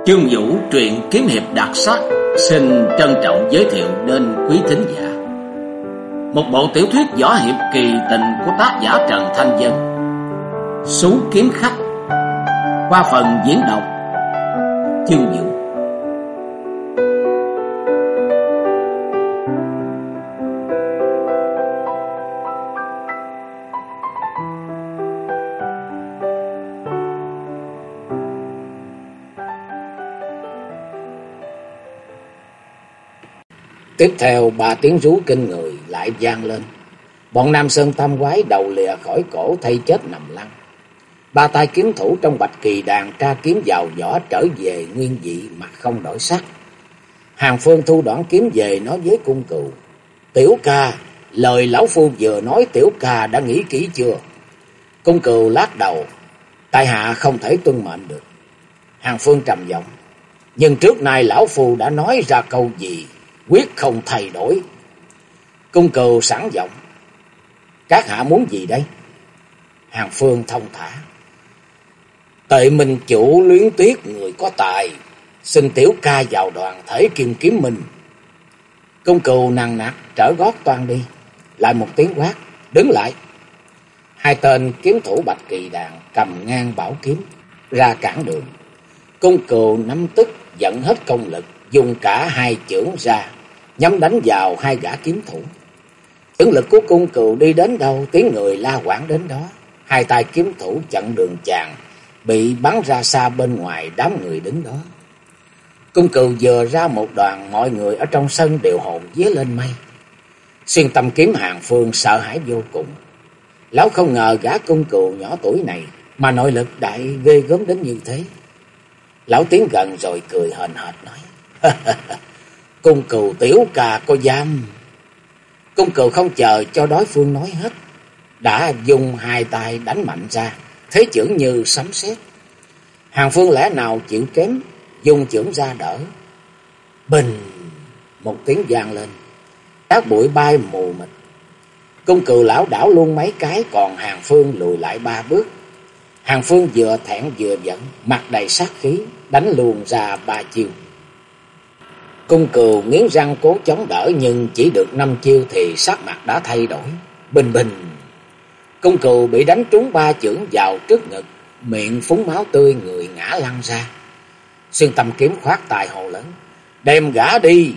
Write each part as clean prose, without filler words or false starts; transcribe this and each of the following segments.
Chương Vũ truyện kiếm hiệp đặc sắc xin trân trọng giới thiệu đến quý thính giả một bộ tiểu thuyết võ hiệp kỳ tình của tác giả Trần Thanh Vân, Sú Kiếm Khách, qua phần diễn đọc Chương Vũ. Tiếp theo 3 tiếng rú kinh người lại vang lên. Bọn Nam Sơn Tam Quái đầu lìa khỏi cổ thay chết nằm lăn. 3 tay kiếm thủ trong Bạch Kỳ đàn tra kiếm vào vỏ trở về nguyên vị mặt không đổi sắc. Hàng Phương thu đoạn kiếm về nói với Cung Cừu: "Tiểu ca, lời lão phu vừa nói tiểu ca đã nghĩ kỹ chưa?" Cung Cừu lắc đầu: "Tại hạ không thể tuân mệnh được." Hàng Phương trầm giọng: "Nhưng trước nay lão phu đã nói ra câu gì quyết không thay đổi." Cung Cừu sẵn giọng: "Các hạ muốn gì đây?" Hàng Phương thông thả: "Tệ Minh chủ Luyến Tuyết người có tài, xin tiểu ca vào đoàn thể Kim Kiếm Minh." Cung Cừu nằng nặc trở gót toan đi. Lại một tiếng quát: "Đứng lại!" 2 tên kiếm thủ Bạch Kỳ đàn cầm ngang bảo kiếm ra cản đường. Cung Cừu nắm tức dẫn hết công lực, dùng cả 2 chưởng ra nhắm đánh vào 2 gã kiếm thủ. Chưởng lực của Cung Cừu đi đến đâu, tiếng người la quảng đến đó. 2 tay kiếm thủ chặn đường chàng, bị bắn ra xa bên ngoài đám người đứng đó. Cung Cừu vừa ra một đoàn, mọi người ở trong sân đều hồn vía lên mây. Xuyên Tâm kiếm Hàng Phương sợ hãi vô cùng. Lão không ngờ gã Cung Cừu nhỏ tuổi này mà nội lực đại ghê gớm đến như thế. Lão tiến gần rồi cười hờn hệt nói: "Cung Cừu tiểu ca có dám?" Cung Cừu không chờ cho đối phương nói hết, đã dùng 2 tay đánh mạnh ra, thế chưởng như sấm sét. Hàng Phương lẽ nào chịu kém, dùng chưởng ra đỡ. Bình! Một tiếng vang lên, cát bụi bay mù mịt. Cung Cừu lão đảo luôn mấy cái, còn Hàng Phương lùi lại 3 bước. Hàng Phương vừa thẹn vừa giận, mặt đầy sát khí, đánh luôn ra 3 chiêu. Cung Cừu nghiến răng cố chống đỡ, nhưng chỉ được 5 chiêu thì sắc mặt đã thay đổi. Bình bình! Cung Cừu bị đánh trúng 3 chưởng vào trước ngực, miệng phúng máu tươi, người ngã lăn ra. Xuyên Tâm kiếm khoát tài hồ lớn: "Đem gã đi!"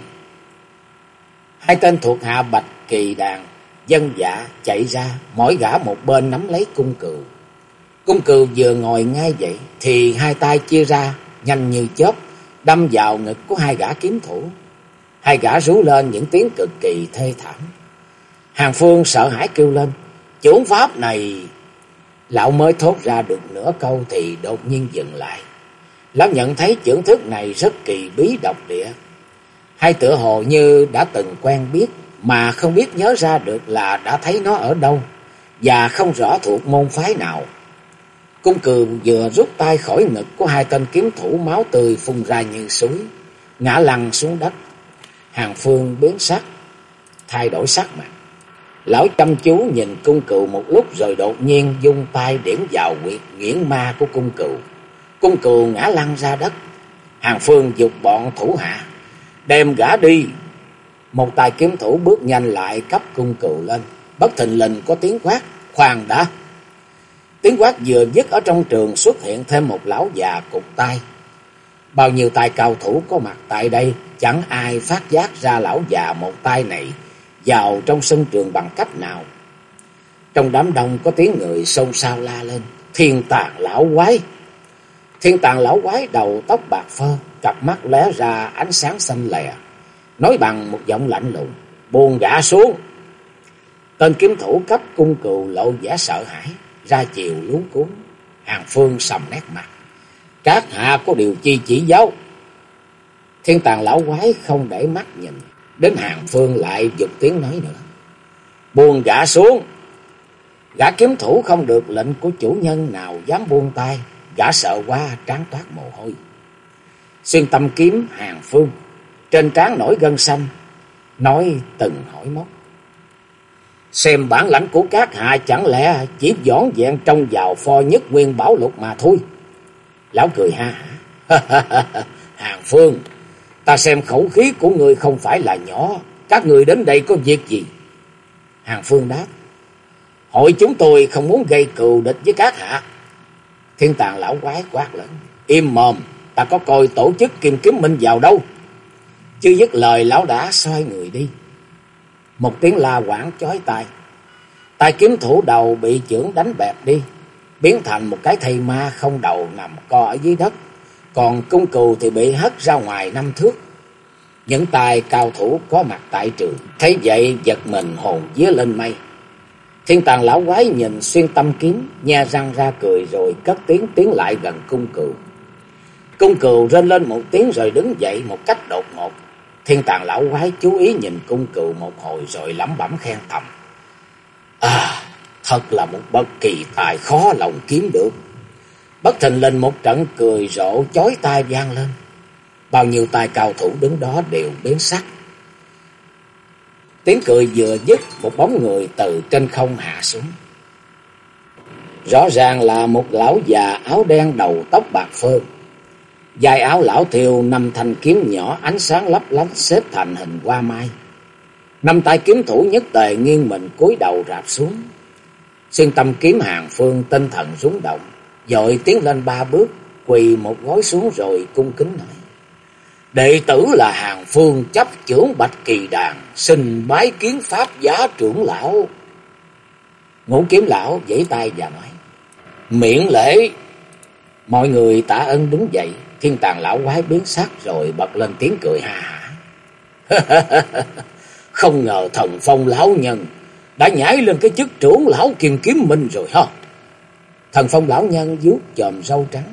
2 tên thuộc hạ Bạch Kỳ đàn dân dạ chạy ra, mỗi gã một bên nắm lấy Cung Cừu. Cung Cừu vừa ngồi ngay dậy thì 2 tay chia ra nhanh như chớp, đâm vào ngực của 2 gã kiếm thủ. 2 gã rú lên những tiếng cực kỳ thê thảm. Hàng Phương sợ hãi kêu lên: "Chưởng pháp này!" Lão mới thốt ra được nửa câu thì đột nhiên dừng lại. Lão nhận thấy chưởng thức này rất kỳ bí độc địa, hay tựa hồ như đã từng quen biết, mà không biết nhớ ra được là đã thấy nó ở đâu, và không rõ thuộc môn phái nào. Cung Cừu vừa rút tay khỏi ngực của 2 tên kiếm thủ, máu tươi phun ra như suối, ngã lăn xuống đất. Hàng Phương biến sắc, thay đổi sắc mặt. Lão chăm chú nhìn Cung Cừu một lúc rồi đột nhiên dung tay điểm vào huyệt nghiễn ma của Cung Cừu. Cung Cừu ngã lăn ra đất. Hàng Phương giục bọn thủ hạ: "Đem gã đi!" Một tay kiếm thủ bước nhanh lại cấp Cung Cừu lên. Bất thình lình có tiếng quát: "Khoan đã!" Tiếng quát vừa dứt, ở trong trường xuất hiện thêm một lão già cụt tay. Bao nhiêu tay cao thủ có mặt tại đây chẳng ai phát giác ra lão già một tay này vào trong sân trường bằng cách nào. Trong đám đông có tiếng người xôn xao la lên: "Thiên Tàn lão quái!" Thiên Tàn lão quái đầu tóc bạc phơ, cặp mắt lóe ra ánh sáng xanh lè, nói bằng một giọng lạnh lùng: "Buông gã xuống!" Tên kiếm thủ cấp Cung Cừu lộ vẻ sợ hãi, ra chiều luống cuống. Hàng Phương sầm nét mặt: "Các hạ có điều chi chỉ giáo?" Thiên Tàn lão quái không để mắt nhìn đến Hàng Phương, lại giục tiếng nói nữa: "Buông gã xuống!" Gã kiếm thủ không được lệnh của chủ nhân nào dám buông tay, gã sợ quá trán toát mồ hôi. Xuyên Tâm kiếm Hàng Phương trên trán nổi gân xanh, nói từng hỏi móc: "Xem bản lãnh của các hạ chẳng lẽ chỉ vỏn vẹn trông vào pho Nhất Nguyên Bảo Lục mà thôi?" Lão cười ha hả: Hàng Phương, ta xem khẩu khí của ngươi không phải là nhỏ. Các ngươi đến đây có việc gì? Hàng Phương đáp: hội chúng tôi không muốn gây cừu địch với các hạ. Thiên Tàng lão quái quát lớn: im mồm, ta có coi tổ chức Kim Kiếm Minh vào đâu. Chưa dứt lời, lão đã xoay người đi. Một tiếng la quảng chói tai. Tay kiếm thủ đầu bị chưởng đánh bẹp đi, biến thành một cái thây ma không đầu nằm co ở dưới đất. Còn cung cừu thì bị hất ra ngoài 5 thước. Những tài cao thủ có mặt tại trường thấy vậy giật mình hồn vía lên mây. Thiên Tàng lão quái nhìn xuyên tâm kiếm, nhe răng ra cười rồi cất tiếng tiến lại gần cung cừu. Cung cừu rên lên một tiếng rồi đứng dậy một cách đột ngột. Thiên Tàng lão quái chú ý nhìn cung cừu một hồi rồi lẩm bẩm khen thầm: thật là một bậc kỳ tài khó lòng kiếm được. Bất thình lình một trận cười rộ chói tai vang lên. Bao nhiêu tài cao thủ đứng đó đều biến sắc. Tiếng cười vừa dứt, một bóng người từ trên không hạ xuống. Rõ ràng là một lão già áo đen đầu tóc bạc phơ. Vai áo lão thiêu 5 thanh kiếm nhỏ ánh sáng lấp lánh xếp thành hình hoa mai. 5 tay kiếm thủ nhất tề nghiêng mình cúi đầu rạp xuống. Xuyên tâm kiếm Hàng Phương tinh thần rúng động, vội tiến lên 3 bước, quỳ một gối xuống rồi cung kính nói: đệ tử là Hàng Phương chấp chưởng Bạch Kỳ Đàn, xin bái kiến pháp giá trưởng lão. Ngũ kiếm lão vẫy tay và nói: miễn lễ. Mọi người tạ ơn đứng dậy. Thiên Tàng lão quái biến sắc rồi bật lên tiếng cười ha hả. Không ngờ Thần Phong lão nhân đã nhảy lên cái chức trưởng lão Kim Kiếm Minh rồi ha. Thần Phong lão nhân vuốt chòm râu trắng: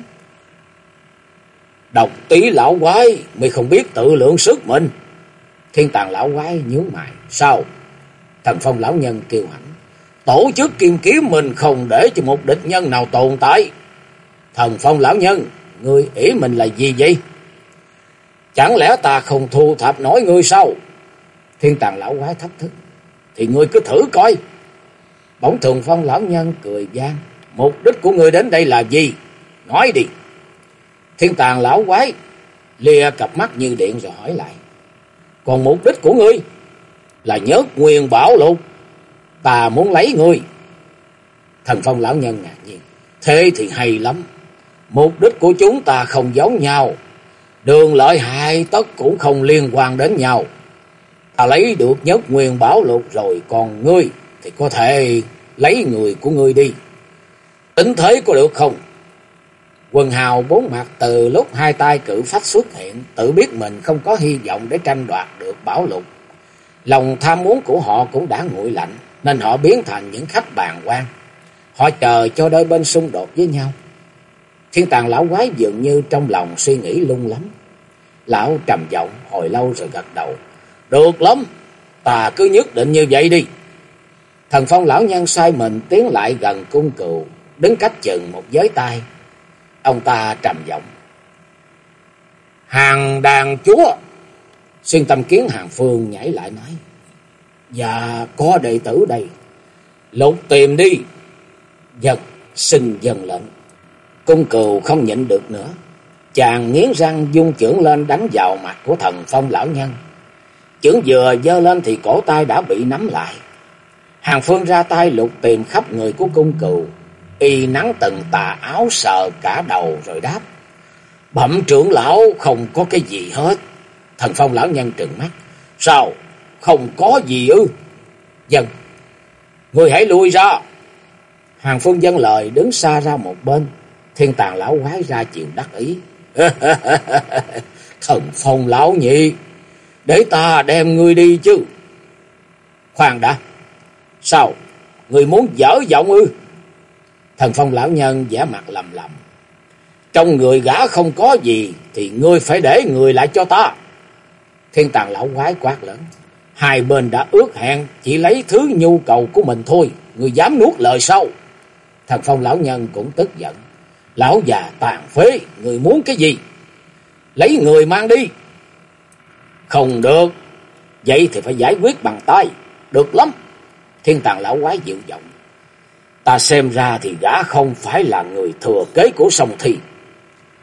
Độc Tí lão quái, mày không biết tự lượng sức mình. Thiên Tàng lão quái nhíu mày: sao? Thần Phong lão nhân kêu hãnh: tổ chức Kim Kiếm mình không để cho một địch nhân nào tồn tại. Thần Phong lão nhân, ngươi ý mình là gì vậy? Chẳng lẽ ta không thu thập nổi ngươi sao? Thiên Tàng lão quái thách thức: thì ngươi cứ thử coi. Bỗng Thần Phong lão nhân cười vang: mục đích của ngươi đến đây là gì? Nói đi. Thiên Tàng lão quái lìa cặp mắt như điện rồi hỏi lại: còn mục đích của ngươi? Là Nhất Nguyên Bảo Lục. Ta muốn lấy ngươi. Thần Phong lão nhân ngạc nhiên: thế thì hay lắm. Mục đích của chúng ta không giống nhau, đường lợi hại tất cũng không liên quan đến nhau. Ta lấy được Nhất Nguyên Bảo Lục rồi, còn ngươi thì có thể lấy người của ngươi đi. Tính thế có được không? Quần hào bốn mặt từ lúc 2 tay cự phách xuất hiện, tự biết mình không có hy vọng để tranh đoạt được bảo lục. Lòng tham muốn của họ cũng đã nguội lạnh, nên họ biến thành những khách bàng quan. Họ chờ cho đôi bên xung đột với nhau. Thiên Tàng lão quái dường như trong lòng suy nghĩ lung lắm. Lão trầm giọng hồi lâu rồi gật đầu: được lắm, ta cứ nhất định như vậy đi. Thần Phong lão nhân sai mình tiến lại gần cung cừu, đứng cách chừng một giới tay. Ông ta trầm giọng: Hàng đàn chúa. Xuyên tâm kiến Hàng Phương nhảy lại nói: dạ, có đệ tử đây. Lục tìm đi. Giật xin dần lệnh. Cung cừu không nhịn được nữa, chàng nghiến răng dung chưởng lên đánh vào mặt của Thần Phong lão nhân. Chưởng vừa giơ lên thì cổ tay đã bị nắm lại. Hàng Phương ra tay lục tìm khắp người của cung cừu, y nắng từng tà áo sờ cả đầu rồi đáp: bẩm trưởng lão, không có cái gì hết. Thần Phong lão nhân trừng mắt: sao, không có gì ư? Dân, ngươi hãy lui ra. Hàng Phương dâng lời đứng xa ra một bên. Thiên Tàng lão quái ra chiều đắc ý: Thần Phong lão nhị, để ta đem ngươi đi chứ. Khoan đã, sao, ngươi muốn dở giọng ư? Thần Phong lão nhân vẻ mặt lầm lầm: trong người gã không có gì thì ngươi phải để người lại cho ta. Thiên Tàng lão quái quát lớn: hai bên đã ước hẹn chỉ lấy thứ nhu cầu của mình thôi, ngươi dám nuốt lời sao? Thần Phong lão nhân cũng tức giận: lão già tàn phế, người muốn cái gì? Lấy người mang đi. Không được, vậy thì phải giải quyết bằng tay. Được lắm. Thiên Tàng lão quái dịu giọng: ta xem ra thì gã không phải là người thừa kế của Song Thi.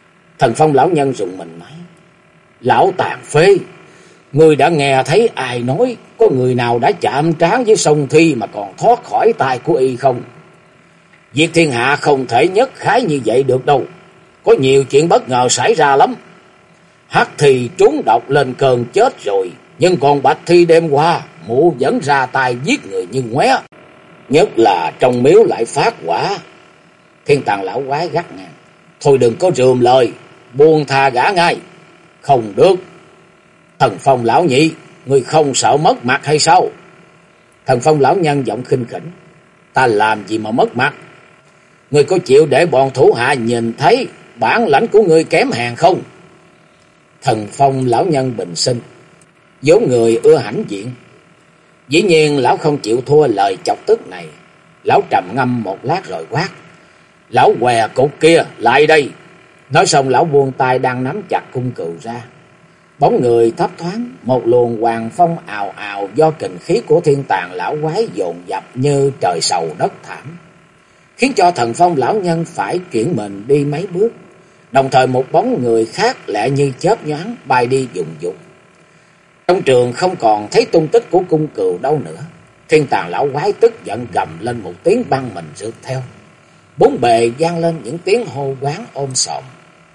Thần Phong lão nhân rùng mình nói: Lão tàn phế, ngươi đã nghe thấy ai nói có người nào đã chạm trán với Song Thi mà còn thoát khỏi tay của y không? Việc thiên hạ không thể nhất khái như vậy được đâu. Có nhiều chuyện bất ngờ xảy ra lắm. Hắc Thi trúng độc lên cơn chết rồi, nhưng còn Bạch Thi đêm qua mụ vẫn ra tay giết người như ngoé. Nhất là trong miếu lại phát quả. Thiên Tàng lão quái gắt ngang: Thôi đừng có rườm lời, buông tha gã ngay. Không được. Thần Phong lão nhị, ngươi không sợ mất mặt hay sao? Thần Phong lão nhân giọng khinh khỉnh: Ta làm gì mà mất mặt? Ngươi có chịu để bọn thủ hạ nhìn thấy bản lãnh của ngươi kém hèn không? Thần Phong lão nhân bình sinh, vốn người ưa hãnh diện. Dĩ nhiên lão không chịu thua lời chọc tức này. Lão trầm ngâm một lát rồi quát: Lão què cột kia, lại đây! Nói xong lão buông tay đang nắm chặt cung cừu ra. Bóng người thấp thoáng, một luồng hoàng phong ào ào do kình khí của Thiên Tàng lão quái dồn dập như trời sầu đất thảm, khiến cho Thần Phong lão nhân phải chuyển mình đi mấy bước. Đồng thời một bóng người khác lẹ như chớp nhoáng bay đi vùng vụt. Trong trường không còn thấy tung tích của cung cừu đâu nữa. Thiên Tàng lão quái tức giận gầm lên một tiếng băng mình rượt theo. Bốn bề vang lên những tiếng hô quán ôm sòm.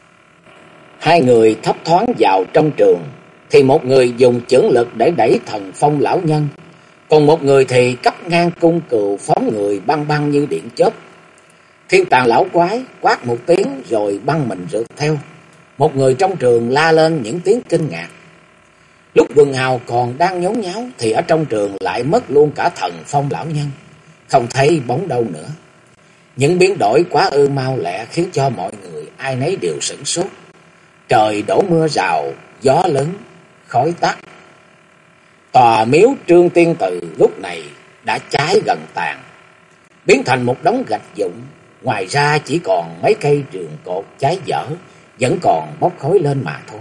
Hai người thấp thoáng vào trong trường, thì một người dùng chưởng lực để đẩy Thần Phong lão nhân, còn một người thì cắt ngang cung cừu phóng người băng băng như điện chớp. Thiên Tàng lão quái quát một tiếng rồi băng mình rượt theo. Một người trong trường la lên những tiếng kinh ngạc. Lúc quần hào còn đang nhốn nháo thì ở trong trường lại mất luôn cả Thần Phong lão nhân, không thấy bóng đâu nữa. Những biến đổi quá ư mau lẹ khiến cho mọi người ai nấy đều sửng sốt. Trời đổ mưa rào, gió lớn, khói tắt. Tòa miếu Trương Tiên Từ lúc này đã cháy gần tàn, biến thành một đống gạch vụn. Ngoài ra chỉ còn mấy cây trường cột cháy dở vẫn còn bốc khói lên mà thôi.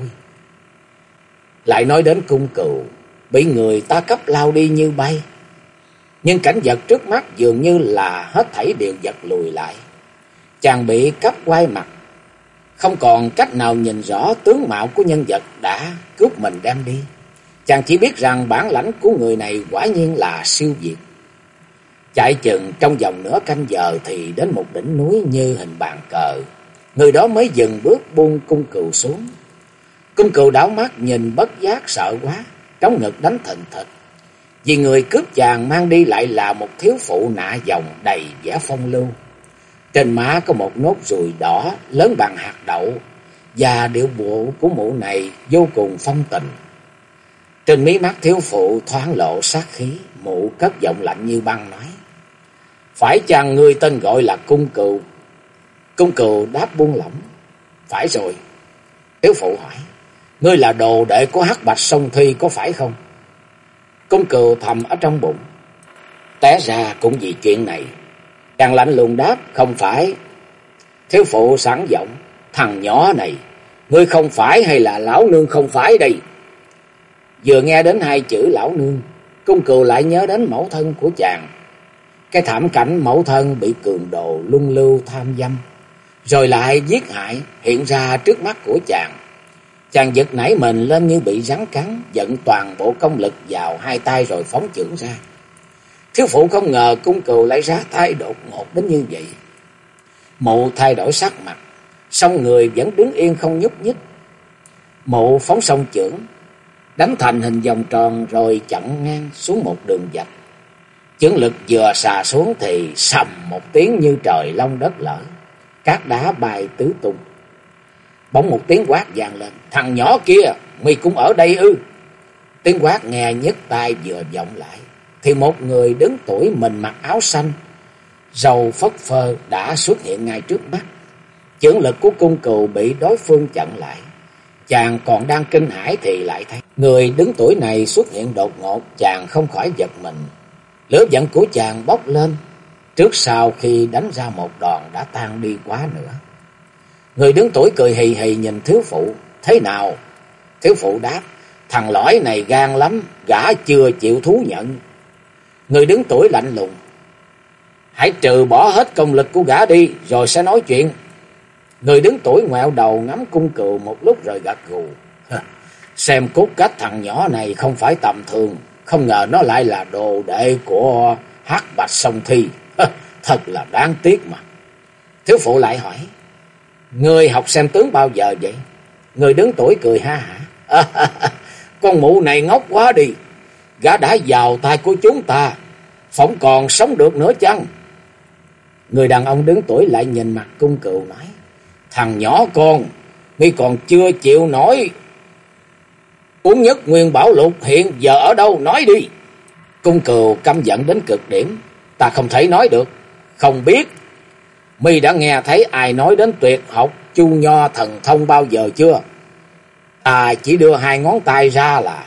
Lại nói đến cung cừu bị người ta cắp lao đi như bay, nhưng cảnh vật trước mắt dường như là hết thảy đều giật lùi lại. Chàng bị cắp quay mặt, không còn cách nào nhìn rõ tướng mạo của nhân vật đã cướp mình đem đi. Chàng chỉ biết rằng bản lãnh của người này quả nhiên là siêu việt. Chạy chừng trong vòng nửa canh giờ thì đến một đỉnh núi như hình bàn cờ. Người đó mới dừng bước buông cung cừu xuống. Cung cừu đảo mắt nhìn bất giác sợ quá, trống ngực đánh thình thịch. Vì người cướp chàng mang đi lại là một thiếu phụ nạ vòng đầy vẻ phong lưu. Trên má có một nốt ruồi đỏ lớn bằng hạt đậu, và điệu bộ của mụ này vô cùng phong tình. Trên mí mắt thiếu phụ thoáng lộ sát khí, mụ cất giọng lạnh như băng nói: Phải chăng ngươi tên gọi là cung cừu? Cung cừu đáp buông lỏng: Phải rồi. Thiếu phụ hỏi: Ngươi là đồ đệ của Hắc Bạch Song Thi có phải không? Cung cừu thầm ở trong bụng: Té ra cũng vì chuyện này. Chàng lạnh lùng đáp: Không phải. Thiếu phụ sẵn giọng: Thằng nhỏ này, ngươi không phải hay là lão nương không phải đây? Vừa nghe đến hai chữ lão nương, cung cừu lại nhớ đến mẫu thân của chàng. Cái thảm cảnh mẫu thân bị cường đồ luân lưu tham dâm, rồi lại giết hại hiện ra trước mắt của chàng. Chàng giật nảy mình lên như bị rắn cắn, dẫn toàn bộ công lực vào hai tay rồi phóng chưởng ra. Thiếu phụ không ngờ cung cừu lại ra tay đột ngột đến như vậy. Mụ thay đổi sắc mặt, song người vẫn đứng yên không nhúc nhích. Mụ phóng song chưởng, đánh thành hình vòng tròn rồi chặn ngang xuống một đường vạch. Chưởng lực vừa xà xuống thì sầm một tiếng như trời long đất lở, cát đá bay tứ tung. Bỗng một tiếng quát vang lên: Thằng nhỏ kia, mày cũng ở đây ư? Tiếng quát nghe nhức tai vừa vọng lại thì một người đứng tuổi mình mặc áo xanh, râu phất phơ đã xuất hiện ngay trước mắt. Chưởng lực của cung cừu bị đối phương chặn lại. Chàng còn đang kinh hãi thì lại thấy người đứng tuổi này xuất hiện đột ngột. Chàng không khỏi giật mình. Lửa giận của chàng bốc lên, trước sau khi đánh ra một đòn đã tan đi quá nữa. Người đứng tuổi cười hì hì nhìn thiếu phụ: Thế nào? Thiếu phụ đáp: Thằng lõi này gan lắm, gã chưa chịu thú nhận. Người đứng tuổi lạnh lùng: Hãy trừ bỏ hết công lực của gã đi rồi sẽ nói chuyện. Người đứng tuổi ngoẹo đầu ngắm cung cừu một lúc rồi gật gù. Xem cốt cách thằng nhỏ này không phải tầm thường, không ngờ nó lại là đồ đệ của Hắc Bạch Song Thi. Thật là đáng tiếc mà. Thiếu phụ lại hỏi, người học xem tướng bao giờ vậy? Người đứng tuổi cười ha hả. Con mụ này ngốc quá đi. Gã đã vào tay của chúng ta, phỏng còn sống được nữa chăng? Người đàn ông đứng tuổi lại nhìn mặt cung cừu nói, thằng nhỏ con, mi còn chưa chịu nổi uống nhất nguyên bảo lục hiện giờ ở đâu, nói đi. Cung cừu căm giận đến cực điểm, ta không thể nói được, không biết. Mi đã nghe thấy ai nói đến tuyệt học Chu Nho thần thông bao giờ chưa? Ta chỉ đưa 2 ngón tay ra là.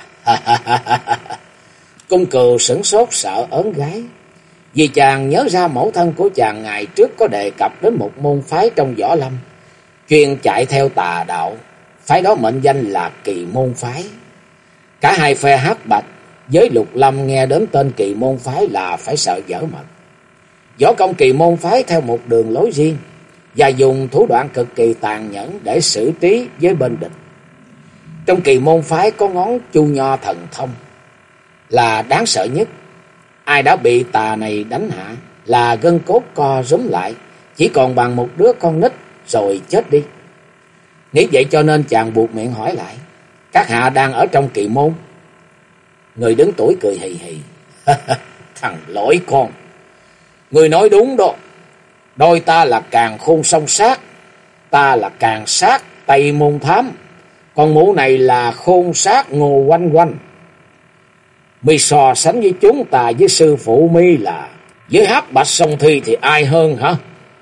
Cung cừu sửng sốt sợ ớn gái, vì chàng nhớ ra mẫu thân của chàng ngày trước có đề cập đến một môn phái trong võ lâm, chuyên chạy theo tà đạo, phái đó mệnh danh là Kỳ Môn phái. Cả hai phe Hắc Bạch với Lục Lâm nghe đến tên Kỳ Môn phái là phải sợ vỡ mật. Võ công Kỳ Môn phái theo một đường lối riêng và dùng thủ đoạn cực kỳ tàn nhẫn để xử trí với bên địch. Trong Kỳ Môn phái có ngón Chu Nho thần thông là đáng sợ nhất. Ai đã bị tà này đánh hạ là gân cốt co rúm lại, chỉ còn bằng một đứa con nít rồi chết đi. Nghĩ vậy cho nên chàng buộc miệng hỏi lại, các hạ đang ở trong Kỳ Môn? Người đứng tuổi cười hì hì. Thằng lỗi con, người nói đúng đó. Đôi ta là Càn Khôn Song Sát, ta là Càn Sát Tây Môn Thám, còn mụ này là Khôn Sát Ngô Oanh Oanh. Mi so sánh với chúng ta với sư phụ mi là với Hắc Bạch Song Thi thì ai hơn hả?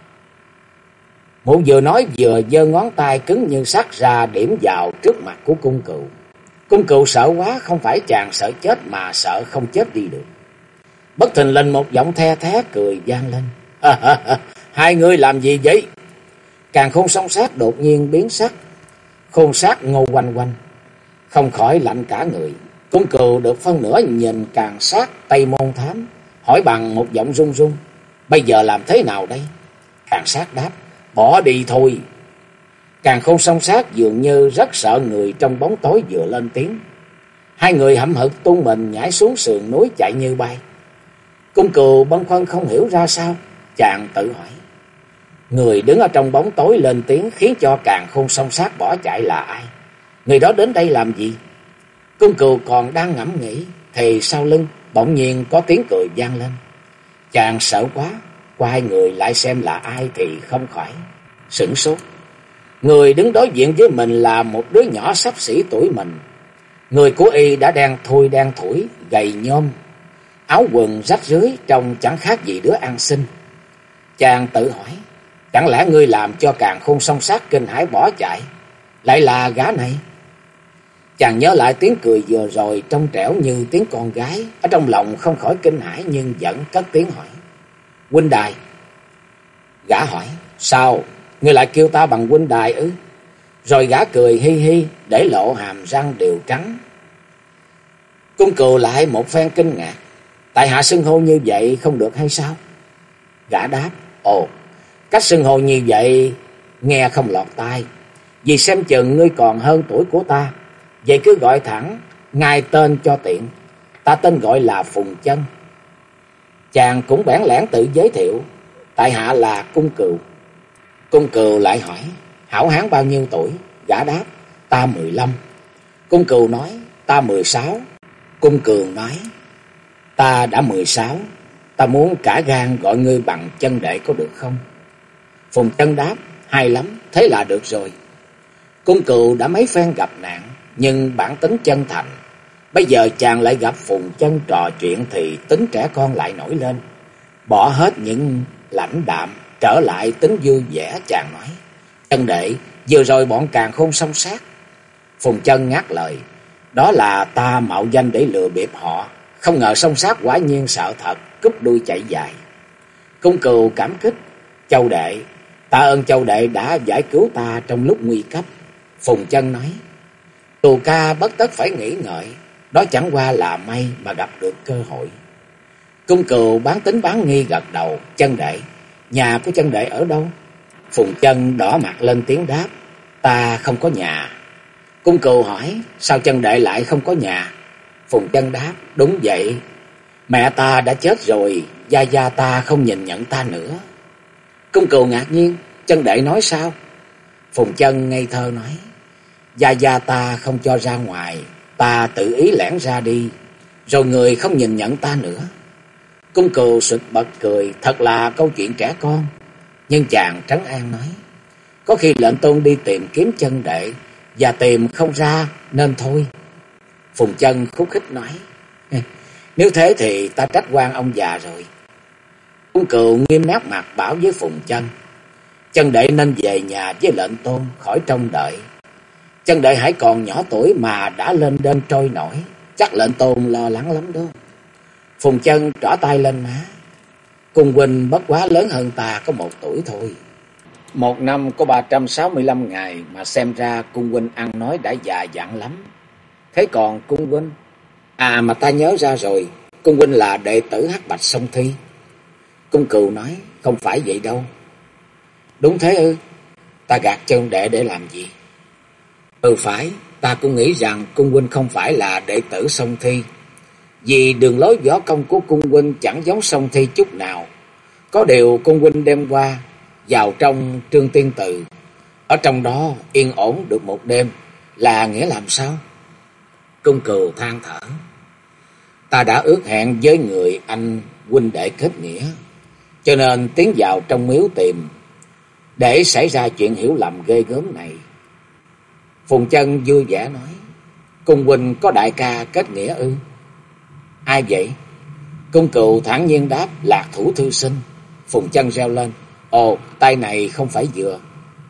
Mụ vừa nói vừa giơ ngón tay cứng như sắt ra điểm vào trước mặt của cung cừu. Cung cừu sợ quá, không phải chàng sợ chết mà sợ không chết đi được. Bất thình lình một giọng the thé cười vang lên. Hai người làm gì vậy? Càn Khôn Song Sát đột nhiên biến sắc. Khôn Sát Ngô Oanh Oanh không khỏi lạnh cả người. Cung cừu được phân nửa nhìn Càn Sát Tây Môn Thám, hỏi bằng một giọng run run, bây giờ làm thế nào đây? Càn Sát đáp, bỏ đi thôi. Càn Khôn Song Sát dường như rất sợ người trong bóng tối vừa lên tiếng. Hai người hậm hực tung mình nhảy xuống sườn núi chạy như bay. Cung cừu băn khoăn không hiểu ra sao, chàng tự hỏi. Người đứng ở trong bóng tối lên tiếng khiến cho Càn Khôn Song Sát bỏ chạy là ai? Người đó đến đây làm gì? Cung cừu còn đang ngẫm nghĩ thì sau lưng bỗng nhiên có tiếng cười vang lên. Chàng sợ quá, quay người lại xem là ai thì không khỏi sửng sốt. Người đứng đối diện với mình là một đứa nhỏ xấp xỉ tuổi mình. Người của y đã đen thui đen thủi, gầy nhom, áo quần rách rưới, trông chẳng khác gì đứa ăn xin. Chàng tự hỏi, chẳng lẽ ngươi làm cho Càn Khôn Song Sát kinh hãi bỏ chạy lại là gã này? Chàng nhớ lại tiếng cười vừa rồi trong trẻo như tiếng con gái, ở trong lòng không khỏi kinh hãi nhưng vẫn cất tiếng hỏi, huynh đài. Gã hỏi, sao ngươi lại kêu ta bằng huynh đài ư? Rồi gã cười hi hi để lộ hàm răng đều trắng. Cung cừu lại một phen kinh ngạc, tại hạ xưng hô như vậy không được hay sao? Gã đáp, ồ, cách xưng hô như vậy nghe không lọt tai, vì xem chừng ngươi còn hơn tuổi của ta, vậy cứ gọi thẳng ngay tên cho tiện. Ta tên gọi là Phùng Chân. Chàng cũng bẽn lẽn tự giới thiệu, tại hạ là Cung Cừu. Cung cừu lại hỏi, hảo hán bao nhiêu tuổi? Gã đáp, ta 15. Cung cừu nói, ta 16. Cung cừu nói, ta đã 16, ta muốn cả gan gọi ngươi bằng Chân đệ có được không? Phùng Chân đáp, hay lắm, thế là được rồi. Cung cừu đã mấy phen gặp nạn, nhưng bản tính chân thành. Bây giờ chàng lại gặp Phùng Chân trò chuyện thì tính trẻ con lại nổi lên. Bỏ hết những lãnh đạm, trở lại tính vui vẻ, chàng nói, Chân đệ, vừa rồi bọn Càn Khôn Song Sát. Phùng Chân ngắt lời, đó là ta mạo danh để lừa bịp họ, không ngờ Song Sát quả nhiên sợ thật, cúp đuôi chạy dài. Cung cừu cảm kích, Châu đệ, tạ ơn Châu đệ đã giải cứu ta trong lúc nguy cấp. Phùng Chân nói, tù ca bất tất phải nghĩ ngợi, đó chẳng qua là may mà gặp được cơ hội. Cung cừu bán tính bán nghi gật đầu, Chân đệ, nhà của Chân đệ ở đâu? Phùng Chân đỏ mặt lên tiếng đáp: Ta không có nhà. Cung Cừu hỏi: Sao Chân đệ lại không có nhà? Phùng Chân đáp: Đúng vậy, mẹ ta đã chết rồi, gia gia ta không nhìn nhận ta nữa. Cung Cừu ngạc nhiên: Chân đệ nói sao? Phùng Chân ngây thơ nói: Gia gia ta không cho ra ngoài, ta tự ý lẻn ra đi, rồi người không nhìn nhận ta nữa. Cung Cừu sụt bật cười, thật là câu chuyện trẻ con. Nhưng chàng trấn an nói: Có khi lệnh tôn đi tìm kiếm Chân đệ và tìm không ra nên thôi. Phùng Chân khúc khích nói: Nếu thế thì ta trách oan ông già rồi. Cung Cừu nghiêm nét mặt bảo với Phùng Chân: Chân đệ nên về nhà với lệnh tôn, khỏi trông đợi. Chân đệ hãy còn nhỏ tuổi mà đã lên đên trôi nổi, chắc lệnh tôn lo lắng lắm đó. Phùng Chân trỏ tay lên má: Cung huynh bất quá lớn hơn ta có 1 tuổi thôi. 1 năm có 365 ngày mà xem ra cung huynh ăn nói đã già dặn lắm. Thế còn cung huynh? À mà ta nhớ ra rồi, cung huynh là đệ tử Hắc Bạch Song Thi. Cung Cừu nói: Không phải vậy đâu. Đúng thế ư? Ta gạt chân đệ để làm gì? Phải, ta cũng nghĩ rằng cung huynh không phải là đệ tử Song Thi, vì đường lối võ công của cung huynh chẳng giống Song Thi chút nào. Có điều cung huynh đem qua vào trong Trương Tiên Tự, ở trong đó yên ổn được 1 đêm, là nghĩa làm sao? Cung Cừu than thở: Ta đã ước hẹn với người anh huynh đệ kết nghĩa, cho nên tiến vào trong miếu tìm, để xảy ra chuyện hiểu lầm ghê gớm này. Phùng Chân vui vẻ nói: Cung huynh có đại ca kết nghĩa ư? Ai vậy? Cung Cừu thản nhiên đáp: Lạc Thủ thư sinh. Phùng Chân reo lên: Ồ, tay này không phải vừa.